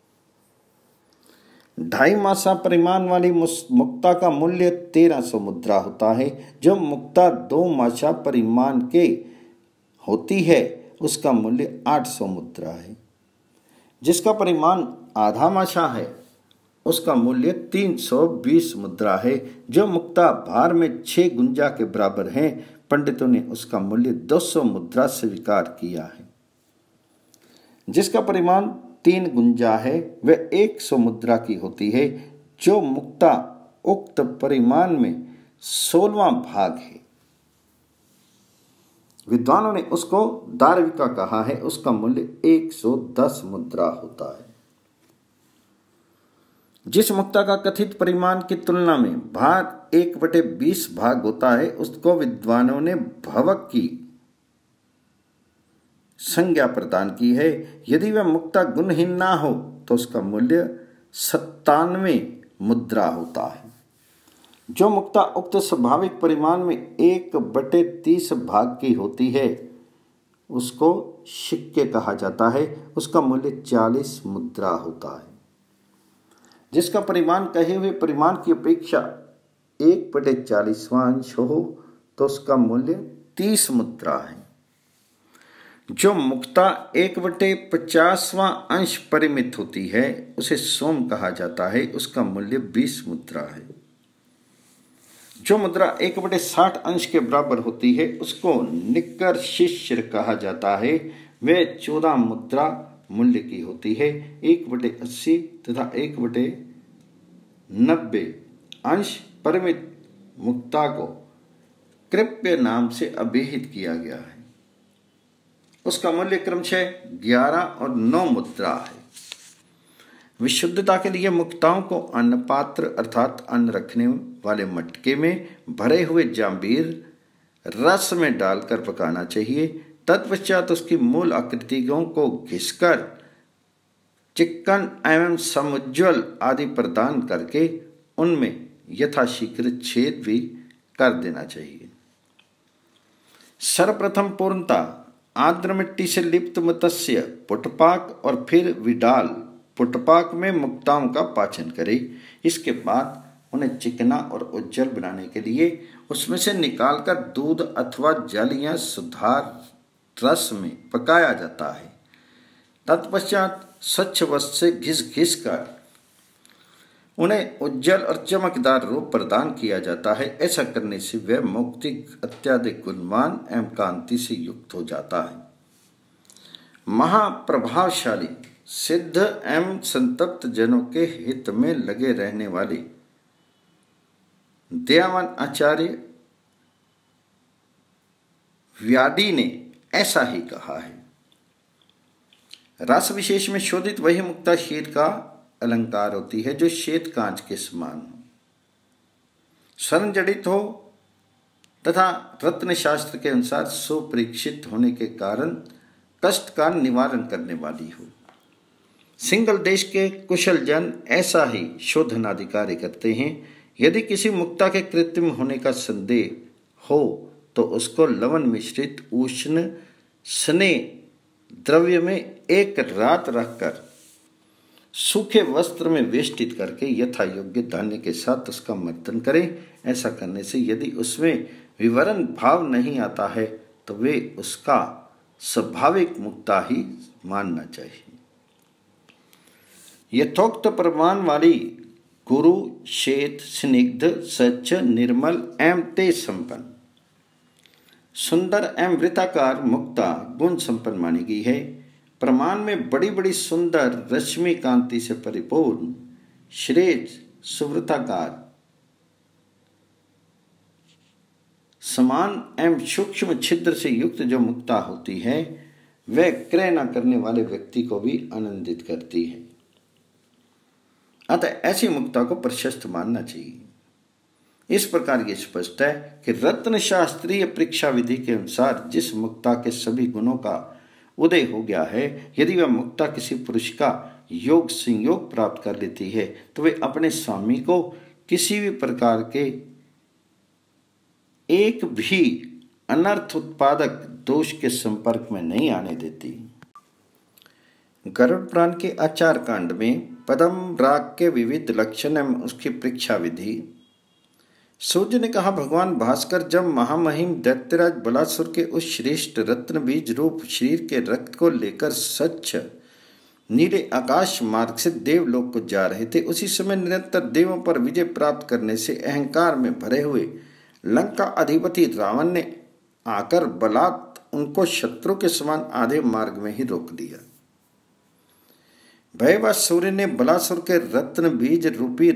2.5 मासा परिमाण वाली मुक्ता का मूल्य 1300 मुद्रा होता है। जो मुक्ता 2 मासा परिमाण के होती है उसका मूल्य 800 मुद्रा है। जिसका परिमाण आधा मासा है उसका मूल्य 320 मुद्रा है। जो मुक्ता भार में 6 गुंजा के बराबर है पंडितों ने उसका मूल्य 200 मुद्रा स्वीकार किया है। जिसका परिमाण 3 गुंजा है वह 100 मुद्रा की होती है। जो मुक्ता उक्त परिमाण में 16वां भाग है विद्वानों ने उसको दार्विका कहा है, उसका मूल्य 110 मुद्रा होता है। जिस मुक्ता का कथित परिमाण की तुलना में भार 1/20 भाग होता है उसको विद्वानों ने भवक की संज्ञा प्रदान की है। यदि वह मुक्ता गुणहीन ना हो तो उसका मूल्य 97 मुद्रा होता है। जो मुक्ता उक्त स्वाभाविक परिमाण में 1/30 भाग की होती है उसको शिक्के कहा जाता है, उसका मूल्य 40 मुद्रा होता है। जिसका परिमाण कहे हुए परिमाण की अपेक्षा 1/40वां अंश हो तो उसका मूल्य 30 मुद्रा है। जो मुक्ता 1/50वां अंश परिमित होती है उसे सोम कहा जाता है, उसका मूल्य 20 मुद्रा है। जो मुद्रा 1/60 अंश के बराबर होती है उसको निकर शिष्य कहा जाता है। वह 14 मुद्रा मूल्य की होती है। 1/80 तथा 1/90 अंश परिमित मुक्ता को कृप्य नाम से अभिहित किया गया है। उसका मूल्य क्रमशः 11 और 9 मुद्रा है। विशुद्धता के लिए मुक्ताओं को अन्न पात्र अर्थात अन्न रखने वाले मटके में भरे हुए जांबीर रस में डालकर पकाना चाहिए। तत्पश्चात उसकी मूल आकृतियों को घिसकर चिक्कन एवं समुज्ज्वल आदि प्रदान करके उनमें यथाशीघ्र छेद भी कर देना चाहिए। सर्वप्रथम पूर्णता आर्द्र मिट्टी से लिप्त मत्स्य पुटपाक और फिर विडाल पुटपाक में मुक्ताओं का पाचन करे। इसके बाद उन्हें चिकना और उज्जवल बनाने के लिए उसमें से निकालकर दूध अथवा जल या सुधार रस में पकाया जाता है। तत्पश्चात स्वच्छ वस्त्र से घिस घिस कर उन्हें उज्जवल और चमकदार रूप प्रदान किया जाता है। ऐसा करने से वह मौक्तिक अत्यधिक गुणवान एवं कांति से युक्त हो जाता है। महाप्रभावशाली सिद्ध एवं संतप्त जनों के हित में लगे रहने वाले दयावान आचार्य व्यादी ने ऐसा ही कहा है। रस विशेष में शोधित वही मुक्ता श्वेत का अलंकार होती है जो श्वेत कांच के समान हो, स्वर्ण जड़ित हो तथा रत्न शास्त्र के अनुसार सुपरीक्षित होने के कारण कष्ट का निवारण करने वाली हो। सिंगल देश के कुशल जन ऐसा ही शोधनादि कार्य करते हैं। यदि किसी मुक्ता के कृत्रिम होने का संदेह हो तो उसको लवण मिश्रित उष्ण स्नेह द्रव्य में एक रात रखकर सूखे वस्त्र में वेष्टित करके यथा योग्य धान्य के साथ उसका मर्दन करें। ऐसा करने से यदि उसमें विवरण भाव नहीं आता है तो वे उसका स्वाभाविक मुक्ता ही मानना चाहिए। यथोक्त प्रमाण वाली गुरु श्वेत स्निग्ध सच्च निर्मल एवं तेज संपन्न सुंदर एवं वृत्ताकार मुक्ता गुण संपन्न मानी गई है। प्रमाण में बड़ी बड़ी सुंदर रश्मि कांति से परिपूर्ण श्रेष्ठ सुव्रताकार समान एवं सूक्ष्म छिद्र से युक्त जो मुक्ता होती है वह क्रय न करने वाले व्यक्ति को भी आनंदित करती है। अतः ऐसी मुक्ता को प्रशस्त मानना चाहिए। इस प्रकार ये स्पष्ट है कि रत्न शास्त्रीय परीक्षा विधि के अनुसार जिस मुक्ता के सभी गुणों का उदय हो गया है, यदि वह मुक्ता किसी पुरुष का योग संयोग प्राप्त कर लेती है तो वे अपने स्वामी को किसी भी प्रकार के एक भी अनर्थ उत्पादक दोष के संपर्क में नहीं आने देती। गरुड़ पुराण के आचार कांड में पद्म राग के विविध लक्षण एवं उसकी परीक्षा विधि। सूर्य ने कहा, भगवान भास्कर जब महामहिम दैत्यराज बलासुर के उस श्रेष्ठ रत्न बीज रूप शरीर के रक्त को लेकर स्वच्छ नीले आकाश मार्ग से देवलोक को जा रहे थे, उसी समय निरंतर देवों पर विजय प्राप्त करने से अहंकार में भरे हुए लंका अधिपति रावण ने आकर बलात् उनको शत्रु के समान आधे मार्ग में ही रोक दिया। भयवश सूर्य ने बलासुर के रत्न बीज रूपी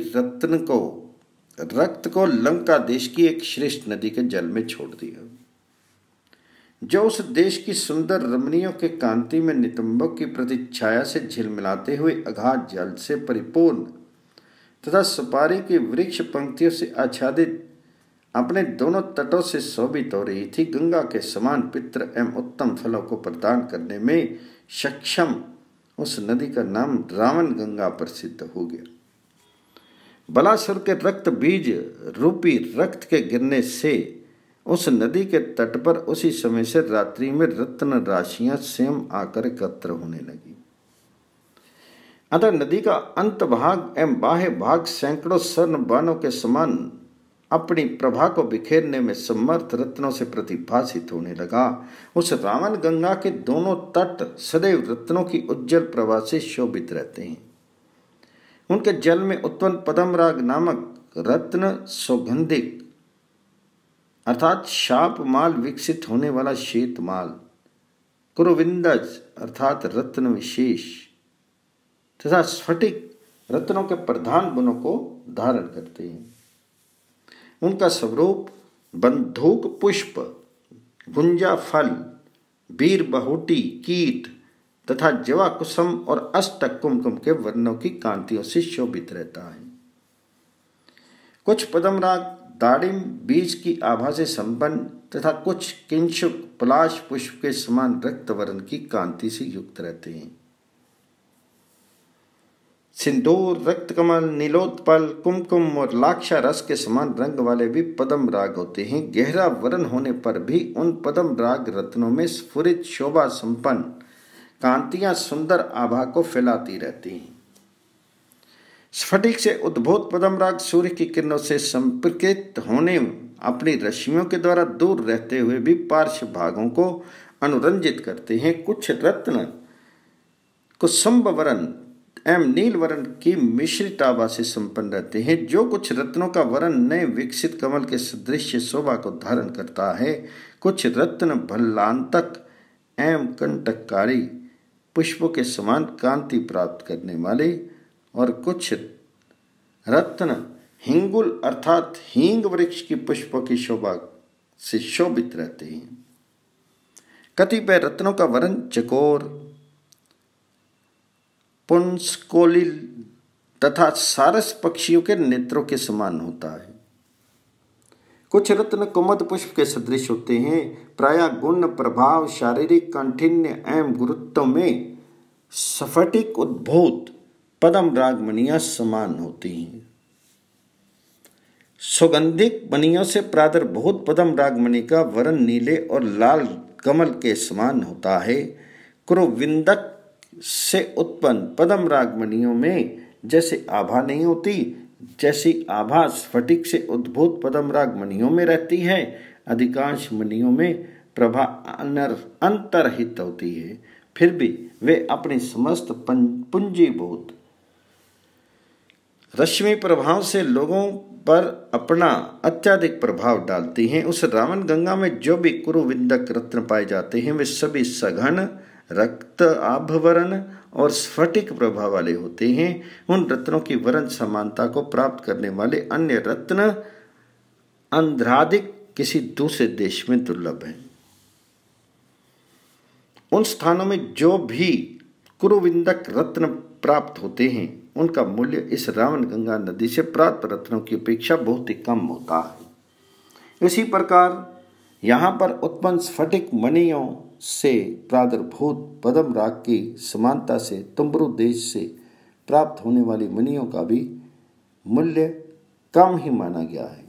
रक्त को लंका देश की एक श्रेष्ठ नदी के जल में छोड़ दिया, जो उस देश की सुंदर रमणियों के कांति में नितंबों की प्रतिच्छाया से झिलमिलाते हुए अगाध जल से परिपूर्ण तथा सुपारी की वृक्ष पंक्तियों से आच्छादित अपने दोनों तटों से शोभित हो रही थी। गंगा के समान पित्र एवं उत्तम फलों को प्रदान करने में सक्षम उस नदी का नाम रावण गंगा प्रसिद्ध हो गया। बलासुर के रक्त बीज रूपी रक्त के गिरने से उस नदी के तट पर उसी समय से रात्रि में रत्न राशियां स्वयं आकर एकत्र होने लगी। अतः नदी का अंत भाग एवं बाह्य भाग सैकड़ों स्वर्ण बाणों के समान अपनी प्रभा को बिखेरने में समर्थ रत्नों से प्रतिभासित होने लगा। उस रावण गंगा के दोनों तट सदैव रत्नों की उज्जवल प्रभा से शोभित रहते हैं। उनके जल में उत्पन्न पद्मराग नामक रत्न सौगंधिक अर्थात शाप माल विकसित होने वाला श्वेत माल, कुरुविंदज अर्थात रत्न विशेष तथा स्फटिक रत्नों के प्रधान गुणों को धारण करते हैं। उनका स्वरूप बंधूक पुष्प, गुंजा फल, वीर बहुटी कीट तथा जवा कुसुम और अष्टक कुमकुम के वर्णों की कांतियों से शोभित रहता है। कुछ पद्मराग दाड़िम बीज की आभा से संपन्न तथा कुछ किंशुक पलाश पुष्प के समान रक्त वर्ण की कांति से युक्त रहते हैं। सिंदूर, रक्तकमल, नीलोत्पल, कुमकुम और लाक्षा रस के समान रंग वाले भी पद्म राग होते हैं। गहरा वर्ण होने पर भी उन पद्म राग रत्नों में स्फुरित शोभा संपन्न कांतियां सुंदर आभा को फैलाती रहती हैं। स्फटिक से उद्भूत पद्म राग सूर्य की किरणों से संपर्कित होने अपनी रश्मियों के द्वारा दूर रहते हुए भी पार्श्व भागों को अनुरंजित करते हैं। कुछ रत्न कुसुम्ब वर्ण एवं नील वर्ण की मिश्रित आभा से संपन्न रहते हैं। जो कुछ रत्नों का वर्ण नए विकसित कमल के सदृश शोभा को धारण करता है। कुछ रत्न भल्लांतक एवं कंटककारी पुष्पों के समान कांति प्राप्त करने वाले और कुछ रत्न हिंगुल अर्थात हींग वृक्ष की पुष्पों की शोभा से शोभित रहते हैं। कतिपय रत्नों का वर्ण चकोर, पुंसकोलिल तथा सारस पक्षियों के नेत्रों के समान होता है। कुछ रत्न कुमुद पुष्प के सदृश होते हैं। प्रायः गुण, प्रभाव, शारीरिक काठिन्य एवं गुरुत्व में स्फटिक उद्भूत पद्म राग मणियां समान होती हैं। सुगंधिक मणियों से प्रादुर्भूत पद्म राग मणि का वर्ण नीले और लाल कमल के समान होता है। कुरुविंदक से उत्पन्न पद्म राग मणियों में जैसे आभा नहीं होती, जैसी आभा स्फटिक से उद्भूत पद्म राग मणियों में रहती है, अधिकांश मणियों में प्रभा अंतर्हित होती है। फिर भी वे अपनी समस्त पुंजीभूत रश्मि प्रभाव से लोगों पर अपना अत्यधिक प्रभाव डालती हैं। उस रावण गंगा में जो भी कुरुविंदक रत्न पाए जाते हैं वे सभी सघन, रक्त आभवर्ण और स्फटिक प्रभाव वाले होते हैं। उन रत्नों की वर्ण समानता को प्राप्त करने वाले अन्य रत्न आंध्रादिक किसी दूसरे देश में दुर्लभ हैं। उन स्थानों में जो भी कुरुविंदक रत्न प्राप्त होते हैं उनका मूल्य इस रावण गंगा नदी से प्राप्त रत्नों की अपेक्षा बहुत ही कम होता है। इसी प्रकार यहाँ पर उत्पन्न स्फटिक मणियों से प्रादुर्भूत पद्म राग की समानता से तुम्बरु देश से प्राप्त होने वाली मणियों का भी मूल्य कम ही माना गया है।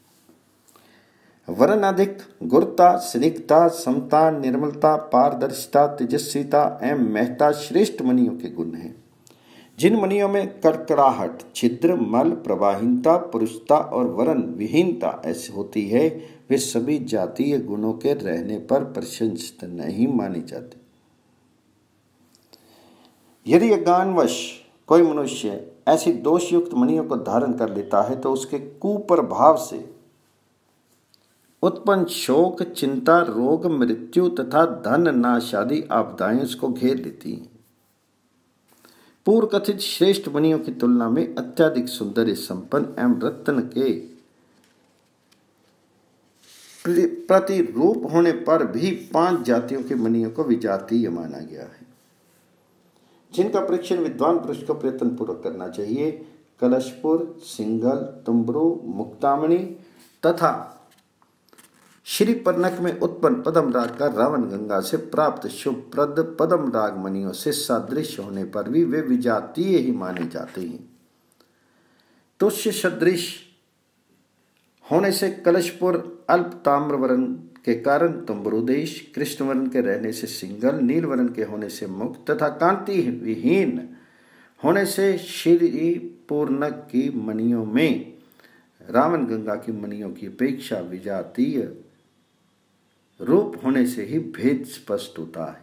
वर्ण अधिक, गुरुता, स्निग्धता, समता, निर्मलता, पारदर्शिता, तेजस्विता एवं महत्ता श्रेष्ठ मणियों के गुण हैं। जिन मणियों में कड़कड़ाहट, छिद्र, मल, प्रवाहीनता, पुरुषता और वर्ण विहीनता ऐसी होती है वे सभी जातीय गुणों के रहने पर प्रशंसित नहीं मानी जाती। यदि अज्ञानवश कोई मनुष्य ऐसी दोषयुक्त मणियों को धारण कर लेता है तो उसके कुप्रभाव से उत्पन्न शोक, चिंता, रोग, मृत्यु तथा धन नाश आदि आपदाएं उसको घेर लेती हैं। पूर्व कथित श्रेष्ठ मणियों की तुलना में अत्यधिक सौंदर्य संपन्न एवं रत्न के प्रतिरूप होने पर भी 5 जातियों की मणियों को विजातीय माना गया है, जिनका परीक्षण विद्वान पुरुष को प्रयत्न पूर्वक करना चाहिए। कलशपुर, सिंघल, तुम्बरू, मुक्तामणि तथा श्री पर्णक में उत्पन्न पद्म राग का रावण गंगा से प्राप्त शुभप्रद पद्म राग मणियों से सादृश्य होने पर भी वे विजातीय ही माने जाते हैं। तुष्य सदृश होने से कलशपुर, अल्प ताम्र वर्ण के कारण तुम्बरू देश, कृष्ण वर्ण के रहने से सिंगल, नील वर्ण के होने से मुक्त तथा कांति विहीन होने से श्री पूर्णक की मणियों में रावण गंगा की मणियों की अपेक्षा विजातीय रूप होने से ही भेद स्पष्ट होता है।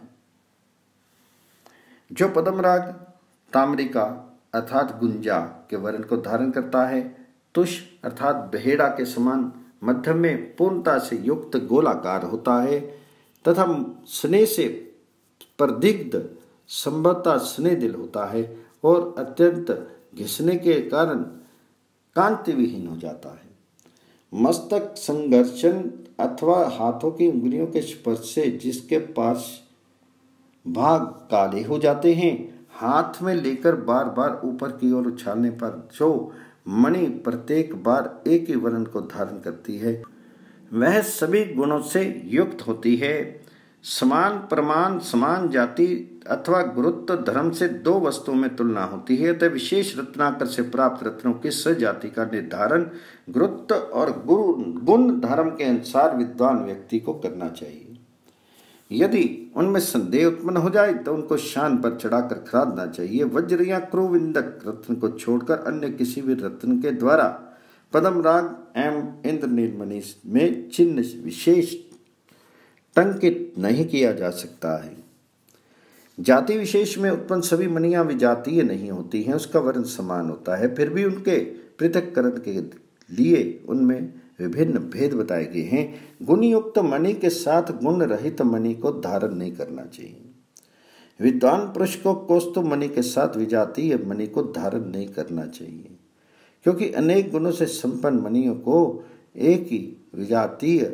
जो पद्म राग ताम्रिका अर्थात गुंजा के वर्ण को धारण करता है, तुष अर्थात बहेड़ा के समान मध्य में पूर्णता से युक्त गोलाकार होता है तथा स्नेह से प्रदिग्ध संभवतः स्नेह दिल होता है और अत्यंत घिसने के कारण कांति विहीन हो जाता है। मस्तक संघर्षण अथवा हाथों की उंगलियों के स्पर्श से जिसके पास भाग काले हो जाते हैं, हाथ में लेकर बार बार ऊपर की ओर उछालने पर जो मणि प्रत्येक बार एक ही वर्ण को धारण करती है वह सभी गुणों से युक्त होती है समान प्रमाण, समान जाति अथवा गुरुत्व धर्म से दो वस्तुओं में तुलना होती है, अतः विशेष रत्नाकर से प्राप्त रत्नों की सजाति का निर्धारण गुरुत्व और गुण धर्म के अनुसार विद्वान व्यक्ति को करना चाहिए। यदि उनमें संदेह उत्पन्न हो जाए तो उनको शान पर चढ़ाकर खरीदना चाहिए। वज्र या क्रुविंदक रत्न को छोड़कर अन्य किसी भी रत्न के द्वारा पद्म राग एवं इंद्रनील मणि में चिन्ह विशेष टंकित नहीं किया जा सकता है। जाति विशेष में उत्पन्न सभी मणियां विजातीय नहीं होती हैं, उसका वर्ण समान होता है, फिर भी उनके पृथक्करण के लिए उनमें विभिन्न भेद बताए गए हैं। गुणयुक्त मणि के साथ गुण रहित मणि को धारण नहीं करना चाहिए। विद्वान पुरुष को कौस्तुभ मणि के साथ विजातीय मणि को धारण नहीं करना चाहिए, क्योंकि अनेक गुणों से संपन्न मणियों को एक ही विजातीय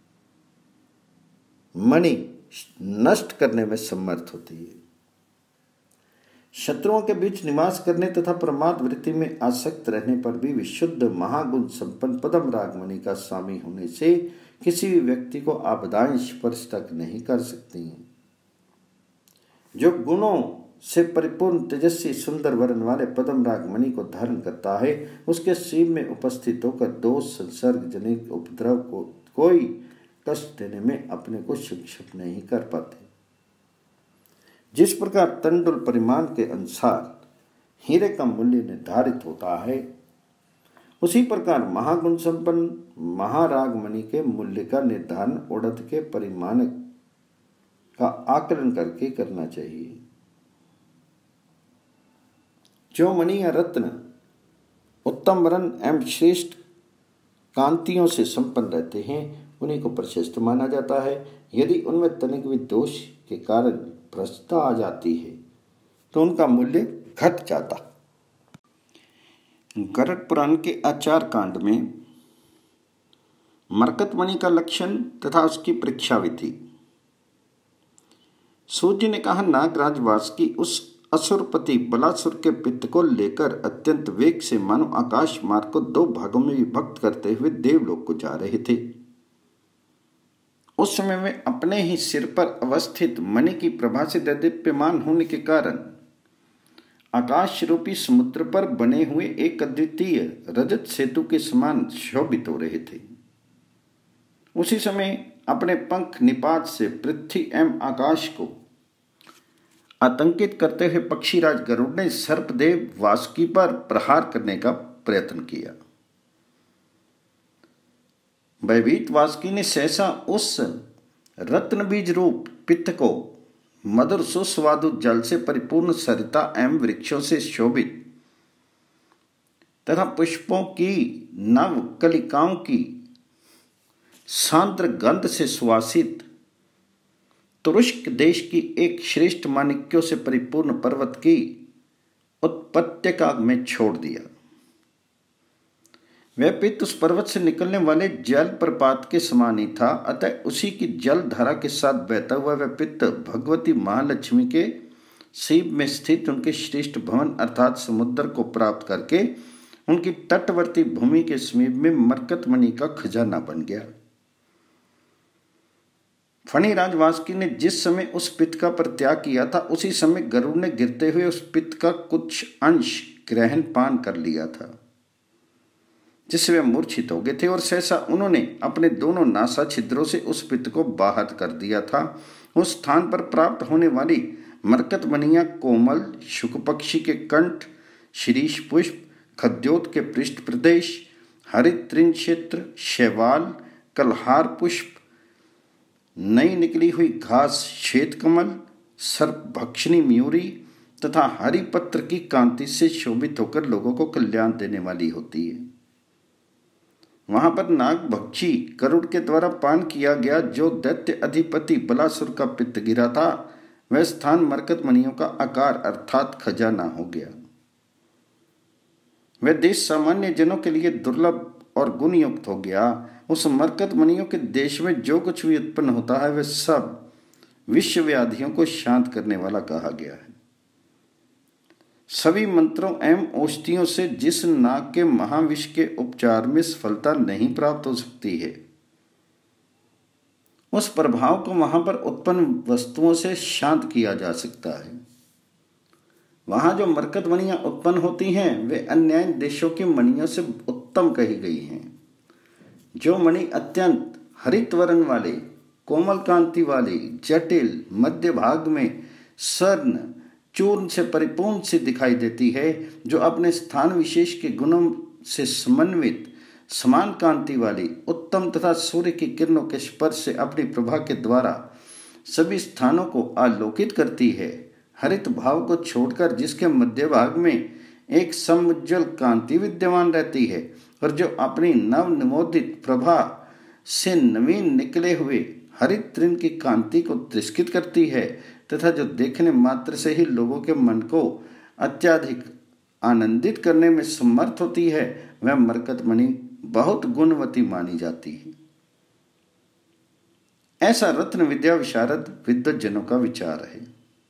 मणि नष्ट करने में समर्थ होती है। शत्रुओं के बीच निवास करने तथा प्रमाद वृत्ति में आसक्त रहने पर भी विशुद्ध महागुण संपन्न पद्म राग मणि का स्वामी होने से किसी भी व्यक्ति को आपदाएं स्पर्श तक नहीं कर सकती हैं। जो गुणों से परिपूर्ण तेजस्वी सुंदर वर्ण वाले पद्म राग मणि को धारण करता है, उसके सीम में उपस्थित होकर दोष संसर्ग जनित उपद्रव को कोई कष्ट देने में अपने को संक्षिप्त नहीं कर पाते। जिस प्रकार तंडुल परिमाण के अनुसार हीरे का मूल्य निर्धारित होता है, उसी प्रकार महागुण संपन्न महाराग मणि के मूल्य का निर्धारण उड़द के परिमाण का आकलन करके करना चाहिए। जो मणि या रत्न उत्तम वर्ण एवं श्रेष्ठ कांतियों से संपन्न रहते हैं, उन्हीं को प्रशस्त माना जाता है। यदि उनमें तनिक भी दोष के कारण भ्रष्टता आ जाती है तो उनका मूल्य घट जाता। गरुड़ पुराण के आचार कांड में मरकतमणि का लक्षण तथा उसकी परीक्षा विधि। सूर्य ने कहा, नागराज वासुकी उस असुरपति बलासुर के पित्त को लेकर अत्यंत वेग से मानो आकाश मार्ग को दो भागों में विभक्त करते हुए देवलोक को जा रहे थे। उस समय में अपने ही सिर पर अवस्थित मणि की प्रभा से दीप्यमान होने के कारण आकाश रूपी समुद्र पर बने हुए एक अद्वितीय रजत सेतु के समान शोभित हो रहे थे। उसी समय अपने पंख निपात से पृथ्वी एवं आकाश को आतंकित करते हुए पक्षीराज गरुड़ ने सर्पदेव वासुकी पर प्रहार करने का प्रयत्न किया। भयभीत वासुकी ने सहसा उस रत्न बीज रूप पित्त को मधुर सुस्वादु जल से परिपूर्ण सरिता एवं वृक्षों से शोभित तथा पुष्पों की नव कलिकाओं की सांद्र गंध से सुवासित तुरुष्क देश की एक श्रेष्ठ माणिक्यों से परिपूर्ण पर्वत की उत्पत्यका में छोड़ दिया। वह पित्त उस पर्वत से निकलने वाले जल प्रपात के समान ही था, अतः उसी की जल धारा के साथ बहता हुआ वह पित्त भगवती महालक्ष्मी के सीप में स्थित उनके श्रेष्ठ भवन अर्थात समुद्र को प्राप्त करके उनकी तटवर्ती भूमि के समीप में मरकतमणि का खजाना बन गया। फणिराज वासुकी ने जिस समय उस पित्त का परित्याग किया था, उसी समय गरुड़ ने गिरते हुए उस पित्त का कुछ अंश ग्रहण पान कर लिया था, जिससे वे मूर्छित हो गए थे और सहसा उन्होंने अपने दोनों नासा छिद्रों से उस पित्त को बाहर कर दिया था। उस स्थान पर प्राप्त होने वाली मरकतमणियां कोमल शुक पक्षी के कंठ, शीरीष पुष्प, खद्योत के पृष्ठ प्रदेश, हरित तृण क्षेत्र, शैवाल, कलहार पुष्प, नई निकली हुई घास श्वेत कमल, सर्पभक्षिणी मयूरी तथा हरि पत्र की कांति से शोभित होकर लोगों को कल्याण देने वाली होती है। वहां पर नाग भक्षी गरुड़ के द्वारा पान किया गया जो दैत्य अधिपति बलासुर का पित्त गिरा था, वह स्थान मरकतमणियों का आकार अर्थात खजाना हो गया। वह देश सामान्य जनों के लिए दुर्लभ और गुण युक्त हो गया। उस मरकतमणियों के देश में जो कुछ भी उत्पन्न होता है वह सब विश्व व्याधियों को शांत करने वाला कहा गया है। सभी मंत्रों एवं औषधियों से जिस नाग के महाविष के उपचार में सफलता नहीं प्राप्त हो सकती है, उस प्रभाव को वहां पर उत्पन्न वस्तुओं से शांत किया जा सकता है। वहां जो मरकत मणियां उत्पन्न होती हैं वे अन्य देशों की मणियों से उत्तम कही गई हैं। जो मणि अत्यंत हरित वर्ण वाले, कोमल कांति वाली, जटिल, मध्य भाग में स्वर्ण चूर्ण से परिपूर्ण सी दिखाई देती है, जो अपने स्थान विशेष के गुणों से समन्वित, समान कांति वाली, उत्तम तथा सूर्य की किरणों के स्पर्श से अपनी प्रभा के द्वारा सभी स्थानों को आलोकित करती है, हरित भाव को छोड़कर जिसके मध्य भाग में एक समुज्ज्वल कांति विद्यमान रहती है और जो अपनी नवनिमोदित प्रभा से नवीन निकले हुए हरित तृण की कांति को तिरस्कृत करती है तथा जो देखने मात्र से ही लोगों के मन को अत्यधिक आनंदित करने में समर्थ होती है, वह मरकत मणि बहुत गुणवती मानी जाती है। ऐसा रत्न विद्या विशारद विद्वत जनों का विचार है।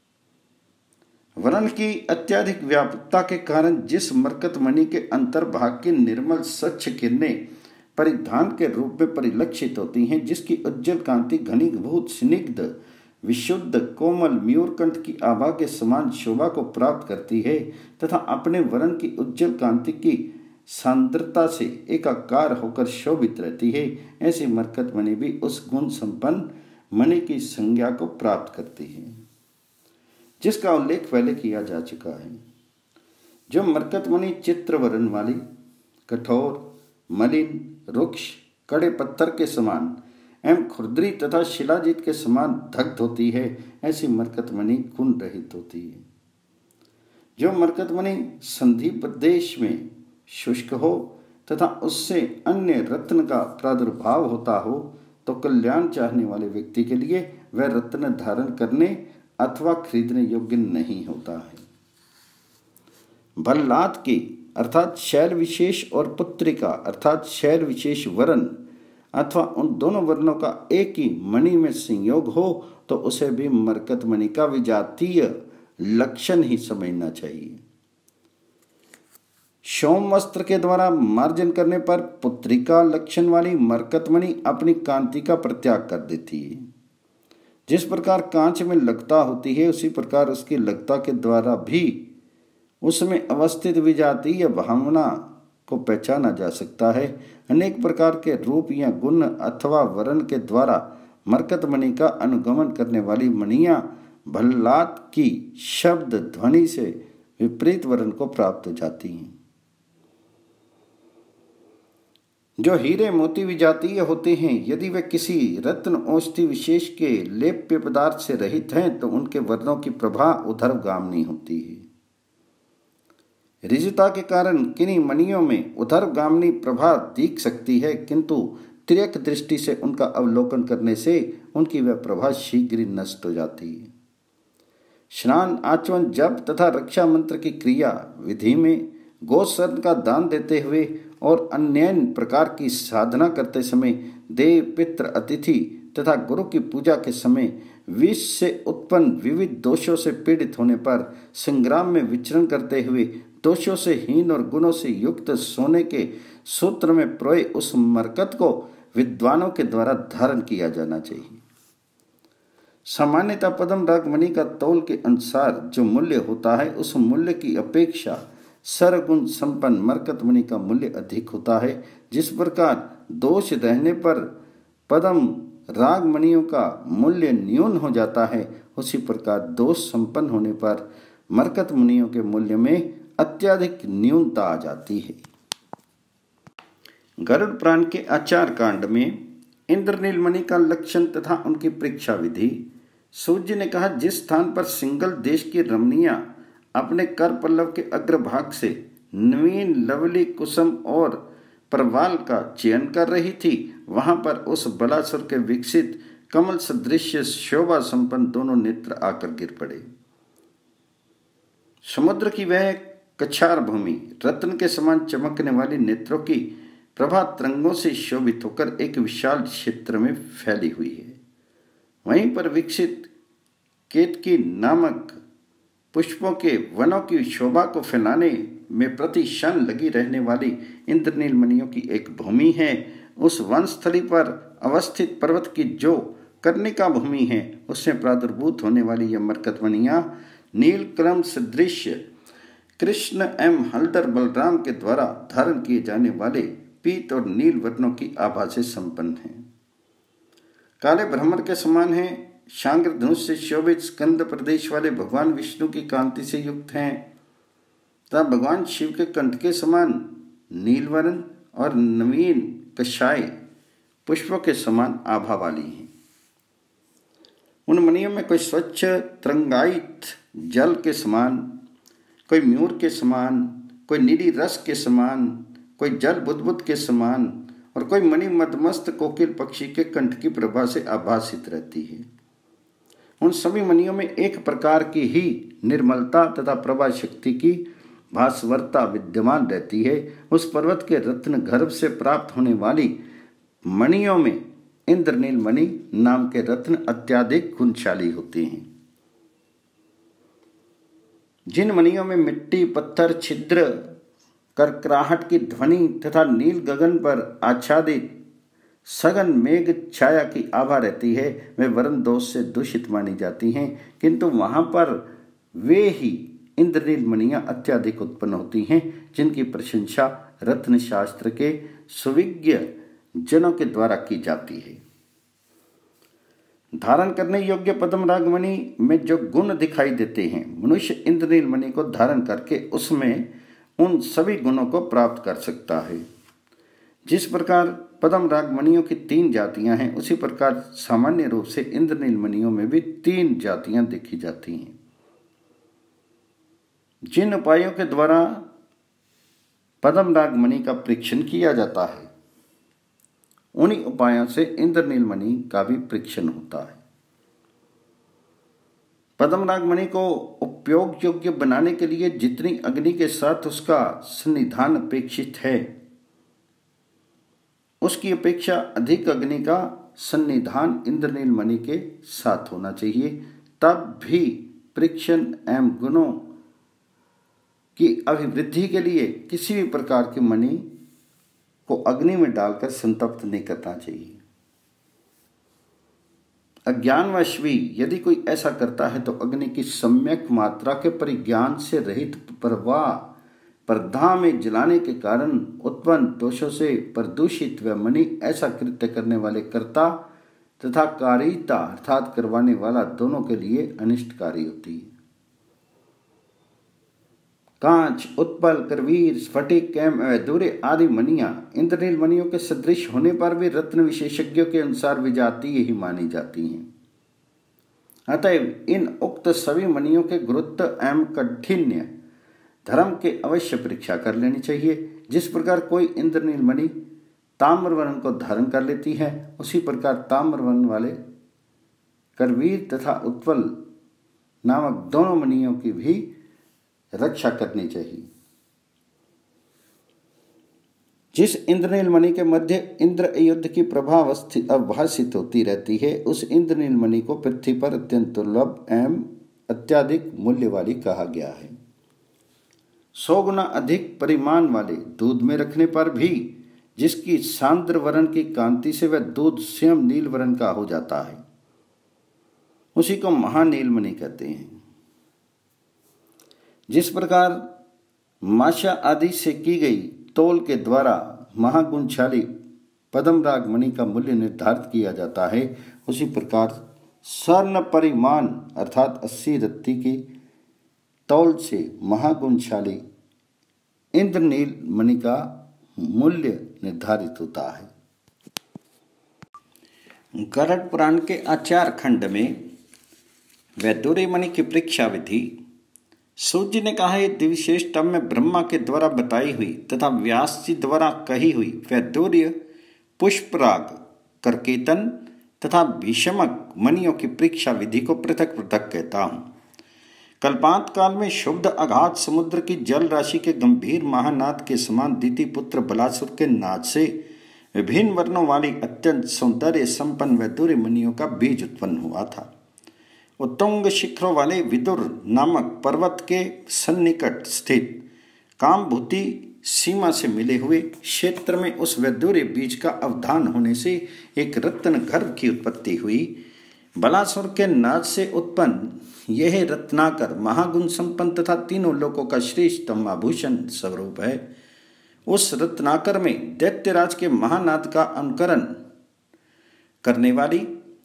वर्ण की अत्यधिक व्यापकता के कारण जिस मरकत मणि के अंतर्भाग की निर्मल स्वच्छ किरणें परिधान के रूप में परिलक्षित होती हैं, जिसकी उज्जवल कांति घनीभूत स्निग्ध विशुद्ध कोमल मयूरकंठ की आभा के समान शोभा को प्राप्त करती है तथा अपने वर्ण की उज्जवल कांति की सांद्रता से एकाकार होकर शोभित रहती है, ऐसी मरकत मणि भी उस गुण संपन्न मणि की संज्ञा को प्राप्त करती है जिसका उल्लेख पहले किया जा चुका है। जो मरकत मणि चित्र वर्ण वाली, कठोर, मलिन, रुक्ष, कड़े पत्थर के समान एवं खुरदरी तथा शिलाजीत के समान दग्ध होती है, ऐसी मरकत मणि गुण रहित होती है। जो मरकत मणि संधि प्रदेश में शुष्क हो तथा उससे अन्य रत्न का प्रादुर्भाव होता हो तो कल्याण चाहने वाले व्यक्ति के लिए वह रत्न धारण करने अथवा खरीदने योग्य नहीं होता है। भल्लाद की अर्थात शैल विशेष और पुत्रिका अर्थात शैल विशेष वर्ण अथवा उन दोनों वर्णों का एक ही मणि में संयोग हो तो उसे भी मरकत मणि का विजातीय लक्षण ही समझना चाहिए। सोम वस्त्र के द्वारा मार्जन करने पर पुत्रिका लक्षण वाली मरकत मणि अपनी कांति का परित्याग कर देती है। जिस प्रकार कांच में लगता होती है उसी प्रकार उसकी लगता के द्वारा भी उसमें अवस्थित विजातीय भावना को पहचाना जा सकता है। अनेक प्रकार के रूप या गुण अथवा वर्ण के द्वारा मरकत मणि का अनुगमन करने वाली मणियां भल्लाद की शब्द ध्वनि से विपरीत वर्ण को प्राप्त हो जाती हैं। जो हीरे मोती विजातीय होते हैं, यदि वे किसी रत्न औषधि विशेष के लेप्य पदार्थ से रहित हैं तो उनके वर्णों की प्रभा ऊर्ध्वगामिनी होती है। ऋजुता के कारण किन्हीं मणियों में ऊर्ध्वगामिनी प्रभा दिख सकती है, किंतु तिर्यक दृष्टि से उनका अवलोकन करने से उनकी वह प्रभा शीघ्र ही नष्ट हो जाती है। स्नान, आचमन, जप तथा रक्षा मंत्र की क्रिया विधि में गोस्वर्ण का दान देते हुए और अन्य प्रकार की साधना करते समय देव, पितृ, अतिथि तथा गुरु की पूजा के समय विष से उत्पन्न विविध दोषों से पीड़ित होने पर संग्राम में विचरण करते हुए दोषों से हीन और गुणों से युक्त सोने के सूत्र में प्रोए उस मरकत को विद्वानों के द्वारा धारण किया जाना चाहिए। सामान्यतः पद्म राग मणि का तौल के अनुसार जो मूल्य होता है उस मूल्य की अपेक्षा सर्वगुण संपन्न मरकत मणि का मूल्य अधिक होता है। जिस प्रकार दोष रहने पर पद्म राग मणियों का मूल्य न्यून हो जाता है, उसी प्रकार दोष संपन्न होने पर मरकत मणियों के मूल्य में अत्यधिक न्यूनता आ जाती है। गरुड़ पुराण के आचार कांड में इंद्रनील मणि का लक्षण तथा उनकी परीक्षा विधि। सूर्य ने कहा, जिस स्थान पर सिंगल देश की रमणियां अपने कर पल्लव के अग्रभाग से नवीन लवली कुसुम और परवाल का चयन कर रही थी, वहां पर उस बलासुर के विकसित कमल सदृश शोभा संपन्न दोनों नेत्र आकर गिर पड़े। समुद्र की वह कछार भूमि रत्न के समान चमकने वाली नेत्रों की प्रभा तरंगों से शोभित होकर एक विशाल क्षेत्र में फैली हुई है। वहीं पर विकसित केतकी नामक पुष्पों के वनों की शोभा को फैलाने में प्रति क्षण लगी रहने वाली इंद्रनील मणियों की एक भूमि है। उस वनस्थली पर अवस्थित पर्वत की जो कर्णिका भूमि है, उसमें प्रादुर्भूत होने वाली यह मरकतमणियाँ नीलक्रम सदृश कृष्ण एवं हलधर बलराम के द्वारा धारण किए जाने वाले पीत और नील वर्णों की आभा से संपन्न है। काले भ्रमर के समान है, शांग्र धनुष से शोभित स्कंद प्रदेश वाले भगवान विष्णु की कांति से युक्त हैं तथा भगवान शिव के कंठ के समान नीलवर्ण और नवीन कषाय पुष्पों के समान आभा वाली हैं। उन मणियों में कोई स्वच्छ तरंगायित जल के समान, कोई म्यूर के समान, कोई नीली रस के समान, कोई जल बुदबुद के समान और कोई मणि मदमस्त कोकिल पक्षी के कंठ की प्रभा से आभासित रहती है। उन सभी मणियों में एक प्रकार की ही निर्मलता तथा प्रभा शक्ति की भास्वरता विद्यमान रहती है। उस पर्वत के रत्न गर्भ से प्राप्त होने वाली मणियों में इंद्रनील मणि नाम के रत्न अत्याधिक गुणशाली होते हैं। जिन मणियों में मिट्टी, पत्थर, छिद्र, करकराहट की ध्वनि तथा नील गगन पर आच्छादित सघन मेघ छाया की आभा रहती है, वे वर्ण दोष से दूषित मानी जाती हैं, किंतु वहां पर वे ही इंद्रनील मणियां अत्याधिक उत्पन्न होती हैं जिनकी प्रशंसा रत्न शास्त्र के सुविज्ञ जनों के द्वारा की जाती है। धारण करने योग्य पद्मराग मणि में जो गुण दिखाई देते हैं, मनुष्य इंद्रनील मणि को धारण करके उसमें उन सभी गुणों को प्राप्त कर सकता है। जिस प्रकार पद्मराग मणियों की 3 जातियां हैं, उसी प्रकार सामान्य रूप से इंद्रनील मणियों में भी 3 जातियां देखी जाती हैं। जिन उपायों के द्वारा पद्मराग मणि का परीक्षण किया जाता है, उन्हीं उपायों से इंद्रनील मणि का भी परीक्षण होता है। पद्मराग मणि को उपयोग योग्य बनाने के लिए जितनी अग्नि के साथ उसका सन्निधान अपेक्षित है, उसकी अपेक्षा अधिक अग्नि का सन्निधान इंद्रनील मणि के साथ होना चाहिए। तब भी परीक्षण एवं गुणों की अभिवृद्धि के लिए किसी भी प्रकार के मणि को अग्नि में डालकर संतप्त नहीं करना चाहिए। अज्ञानवश भी यदि कोई ऐसा करता है तो अग्नि की सम्यक मात्रा के परिज्ञान से रहित पर्दा में जलाने के कारण उत्पन्न दोषों से प्रदूषित व मणि ऐसा कृत्य करने वाले कर्ता तथा कारिता अर्थात करवाने वाला दोनों के लिए अनिष्टकारी होती है। कांच, उत्पल, करवीर, स्फटिक एवं वैदूर्य आदि मणियां इंद्रनील मणियों के सदृश होने पर भी रत्न विशेषज्ञों के अनुसार विजातीय ही मानी जाती हैं। अतएव इन उक्त सभी मणियों के गुरुत्व एवं काठिन्य धर्म के अवश्य परीक्षा कर लेनी चाहिए। जिस प्रकार कोई इंद्रनील मणि ताम्रवर्ण को धारण कर लेती है, उसी प्रकार ताम्रवर्ण वाले करवीर तथा उत्पल नामक दोनों मणियों की भी रक्षा करनी चाहिए। जिस इंद्रनील मणि के मध्य इंद्र युद्ध की प्रभा अभासित होती रहती है, उस इंद्रनील मणि को पृथ्वी पर अत्यंत दुर्लभ एवं अत्याधिक मूल्य वाली कहा गया है। 100 गुना अधिक परिमाण वाले दूध में रखने पर भी जिसकी सांद्र वर्ण की कांति से वह दूध स्वयं नील वर्ण का हो जाता है, उसी को महानील मणि कहते हैं। जिस प्रकार माशा आदि से की गई तोल के द्वारा महागुणशाली पद्मराग मणि का मूल्य निर्धारित किया जाता है, उसी प्रकार स्वर्ण परिमाण अर्थात 80 रत्ती की तौल से महागुणशाली इंद्रनील मणि का मूल्य निर्धारित होता है। गरुड़ पुराण के आचार खंड में वैदूर्य मणि की परीक्षा विधि सूत जी ने कहा, यह द्विशेषतम में ब्रह्मा के द्वारा बताई हुई तथा व्यास जी द्वारा कही हुई वैदूर्य, पुष्पराग, करकेतन तथा भीषमक मणियों की परीक्षा विधि को पृथक पृथक कहता हूँ। कल्पांत काल में शुद्ध अगाध समुद्र की जल राशि के गंभीर महानाद के समान दिति पुत्र बलासुर के नाद से विभिन्न वर्णों वाली अत्यंत सौंदर्य संपन्न वैदूर्य मणियों का बीज उत्पन्न हुआ था। उत्तुंग शिखरों वाले विदुर नामक पर्वत के सन्निकट स्थित कामभूति सीमा से मिले हुए क्षेत्र में उस वैदूर्य बीज का अवधान होने से एक रत्न गर्भ की उत्पत्ति हुई। बलासुर के नाद से उत्पन्न यह रत्नाकर महागुण संपन्न तथा तीनों लोकों का श्रेष्ठतम आभूषण स्वरूप है। उस रत्नाकर में दैत्यराज के महानाद का अनुकरण करने वाली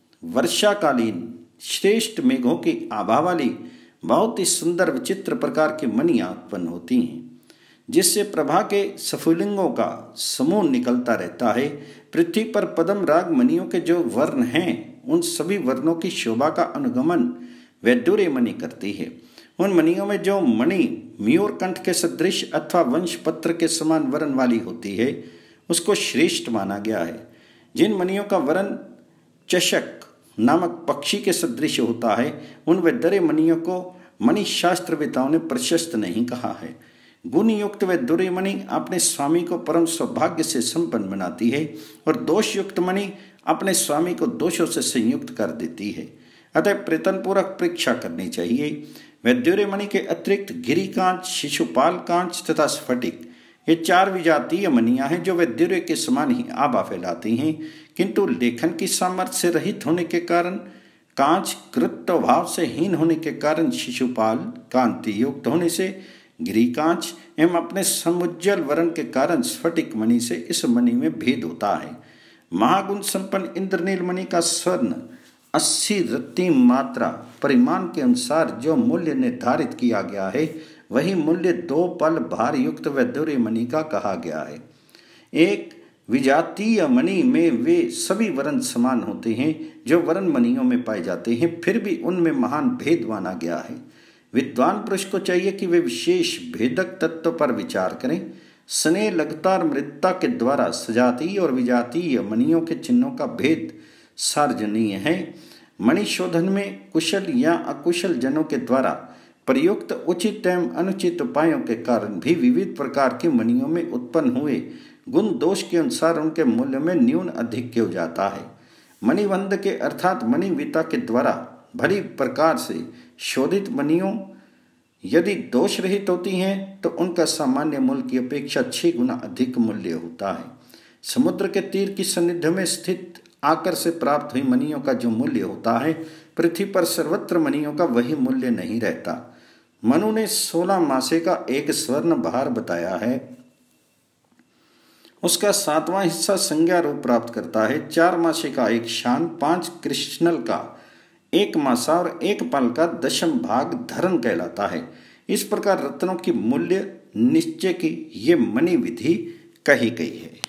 वर्षाकालीन श्रेष्ठ मेघों की आभा वाली बहुत ही सुंदर विचित्र प्रकार की मणियां उत्पन्न होती हैं, जिससे प्रभा के स्फुलिंगों का समूह निकलता रहता है। पृथ्वी पर पद्म राग मणियों के जो वर्ण हैं, उन सभी वर्णों की शोभा का अनुगमन वैडूर्य मणि करती है। उन मणियों में जो मणि मयूरकंठ के सदृश अथवा वंश पत्र के समान वर्ण वाली होती है, उसको श्रेष्ठ माना गया है। जिन मणियों का वर्ण चषक नामक पक्षी के सदृश होता है, उन वैडूर्य मणियों को मणि शास्त्रवेताओं ने प्रशस्त नहीं कहा है। गुण युक्त वैडूर्य मणि अपने स्वामी को परम सौभाग्य से संपन्न बनाती है और दोष युक्त मणि अपने स्वामी को दोषों से संयुक्त कर देती है। अतः प्रयत्नपूर्वक परीक्षा करनी चाहिए। वैडूर्य मणि के अतिरिक्त गिरिकांच, शिशुपाल कांच तथा स्फटिक, ये 4 विजातीय मणियां हैं जो वैडूर्य के समान ही आभा फैलाती हैं, किंतु लेखन की सामर्थ्य से रहित होने के कारण कांच, कृत्व भाव से हीन होने के कारण शिशुपाल, कांति युक्त होने से गिरिकांच एवं अपने समुज्जल वर्ण के कारण स्फटिक मणि से इस मणि में भेद होता है। महागुण संपन्न इंद्रनील मणि का स्वर्ण 80 रत्ती मात्रा परिमाण के अनुसार जो मूल्य निर्धारित किया गया है, वही मूल्य 2 पल भार युक्त वैडूर्य मणि का कहा गया है। एक विजातीय मणि में वे सभी वर्ण समान होते हैं जो वर्ण मणियों में पाए जाते हैं, फिर भी उनमें महान भेद माना गया है। विद्वान पुरुष को चाहिए कि वे विशेष भेदक तत्व पर विचार करें। स्नेह, लगता और मृदता के द्वारा सजातीय और विजातीय मणियों के चिन्हों का भेद सार्वजनीय है। मणि शोधन में कुशल या अकुशल जनों के द्वारा प्रयुक्त उचित एवं अनुचित उपायों के कारण भी विविध प्रकार की मणियों में उत्पन्न हुए गुण दोष के अनुसार उनके मूल्य में न्यून अधिक हो जाता है। मणिबंध के अर्थात मणिविता के द्वारा भली प्रकार से शोधित मणियों यदि दोष रहित होती हैं तो उनका सामान्य मूल्य की अपेक्षा 6 गुना अधिक मूल्य होता है। समुद्र के तीर की सन्निधि में स्थित आकर से प्राप्त हुई मणियों का जो मूल्य होता है, पृथ्वी पर सर्वत्र मणियों का वही मूल्य नहीं रहता। मनु ने 16 मासे का एक स्वर्ण भार बताया है। उसका 7वां हिस्सा संज्ञा रूप प्राप्त करता है। 4 मासे का एक शान, 5 कृष्णल का 1 मासा और 1 पल का 10वां भाग धरण कहलाता है। इस प्रकार रत्नों की मूल्य निश्चय की ये मणि विधि कही गई है।